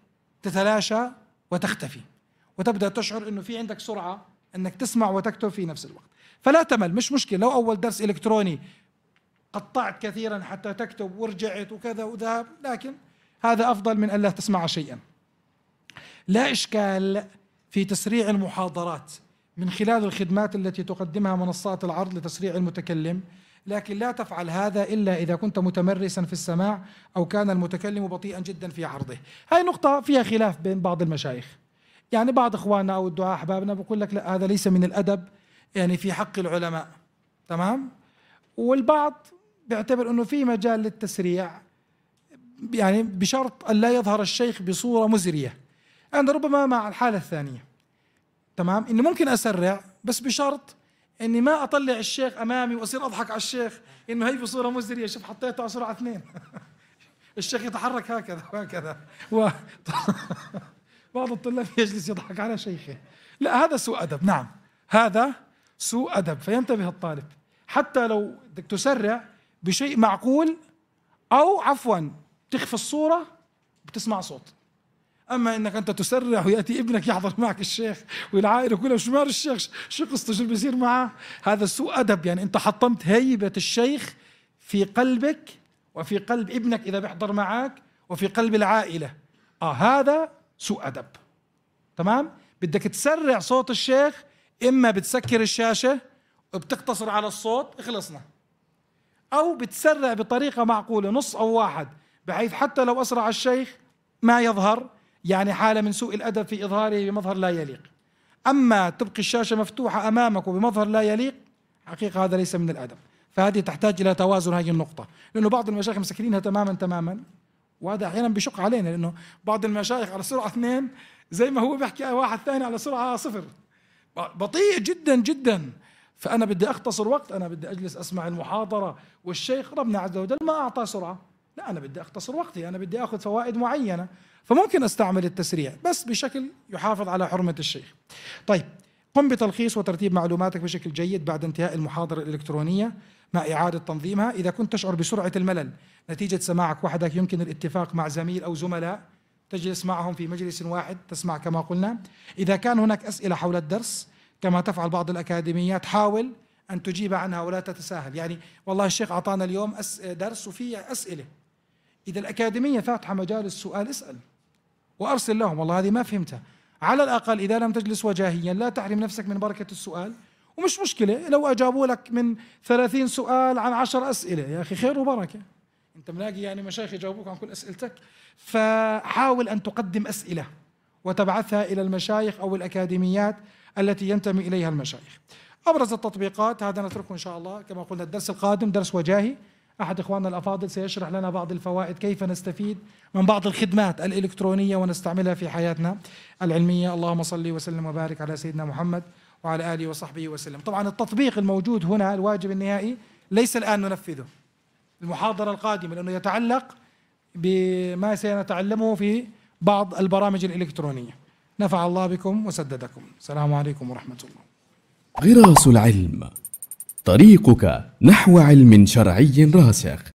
تتلاشى وتختفي، وتبدأ تشعر إنه في عندك سرعة إنك تسمع وتكتب في نفس الوقت. فلا تمل، مش مشكلة لو أول درس إلكتروني قطعت كثيرا حتى تكتب ورجعت وكذا وذهب، لكن هذا أفضل من أن لا تسمع شيئا. لا إشكال في تسريع المحاضرات من خلال الخدمات التي تقدمها منصات العرض لتسريع المتكلم، لكن لا تفعل هذا إلا إذا كنت متمرسا في السماع أو كان المتكلم بطيئا جدا في عرضه. هاي نقطة فيها خلاف بين بعض المشايخ، يعني بعض إخواننا أو الدعاء أحبابنا بقول لك لا، هذا ليس من الأدب يعني في حق العلماء. تمام. والبعض بيعتبر أنه في مجال للتسريع، يعني بشرط أن لا يظهر الشيخ بصورة مزرية. أنا ربما مع الحالة الثانية، تمام، إني ممكن أسرع بس بشرط إني ما أطلع الشيخ أمامي وأصير أضحك على الشيخ إنه هي بصورة مزرية، شوف حطيته على سرعة 2 الشيخ يتحرك هكذا وهكذا بعض الطلاب يجلس يضحك على شيخه. لا، هذا سوء أدب. نعم، هذا سوء أدب، فينتبه الطالب. حتى لو بدك تسرع بشيء معقول، أو عفوا تخفي الصورة بتسمع صوت. أما إنك أنت تسرع ويأتي ابنك يحضر معك الشيخ والعائلة كلها شو مال الشيخ، شو قصته، شو بيصير معه، هذا سوء أدب. يعني أنت حطمت هيبة الشيخ في قلبك وفي قلب ابنك إذا بيحضر معك وفي قلب العائلة. هذا سوء أدب. تمام. بدك تسرع صوت الشيخ، إما بتسكر الشاشة وبتقتصر على الصوت، اخلصنا، أو بتسرع بطريقة معقولة نص أو واحد، بحيث حتى لو أسرع الشيخ ما يظهر، يعني حالة من سوء الأدب في إظهاره بمظهر لا يليق. أما تبقي الشاشة مفتوحة أمامك وبمظهر لا يليق، حقيقة هذا ليس من الأدب. فهذه تحتاج إلى توازن هذه النقطة، لأنه بعض المشايخ مسكرينها تماما، وهذا أحيانا بيشق علينا، لأنه بعض المشايخ على سرعة 2 زي ما هو بيحكي واحد ثاني على سرعة 0، بطيء جدا جدا. فأنا بدي أختصر وقت، أنا بدي أجلس أسمع المحاضرة، والشيخ ربنا عز وجل ما أعطى سرعة، لا، أنا بدي أختصر وقتي، أنا بدي أخذ فوائد معينة، فممكن أستعمل التسريع بس بشكل يحافظ على حرمة الشيخ. طيب، قم بتلخيص وترتيب معلوماتك بشكل جيد بعد انتهاء المحاضرة الإلكترونية مع إعادة تنظيمها. إذا كنت تشعر بسرعة الملل نتيجة سماعك وحدك، يمكن الاتفاق مع زميل أو زملاء تجلس معهم في مجلس واحد تسمع كما قلنا. إذا كان هناك أسئلة حول الدرس كما تفعل بعض الأكاديميات، حاول أن تجيب عنها ولا تتساهل. يعني والله الشيخ أعطانا اليوم درس وفيه أسئلة، إذا الأكاديمية فاتحة مجال السؤال اسأل وأرسل لهم، والله هذه ما فهمتها. على الأقل إذا لم تجلس وجاهيا لا تحرم نفسك من بركة السؤال. ومش مشكلة لو أجابوا لك من 30 سؤال عن 10 أسئلة، يا أخي خير وبركة، أنت ملاقي يعني مشايخ يجاوبوك عن كل أسئلتك. فحاول أن تقدم أسئلة وتبعثها إلى المشايخ أو الأكاديميات التي ينتمي إليها المشايخ. أبرز التطبيقات هذا نتركه إن شاء الله، كما قلنا الدرس القادم درس وجاهي، أحد إخواننا الأفاضل سيشرح لنا بعض الفوائد، كيف نستفيد من بعض الخدمات الإلكترونية ونستعملها في حياتنا العلمية. اللهم صل وسلم وبارك على سيدنا محمد وعلى آله وصحبه وسلم. طبعا التطبيق الموجود هنا الواجب النهائي ليس الآن ننفذه، المحاضرة القادمة، لأنه يتعلق بما سنتعلمه في بعض البرامج الإلكترونية. نفع الله بكم وسددكم. السلام عليكم ورحمة الله. غراس العلم، طريقك نحو علم شرعي راسخ.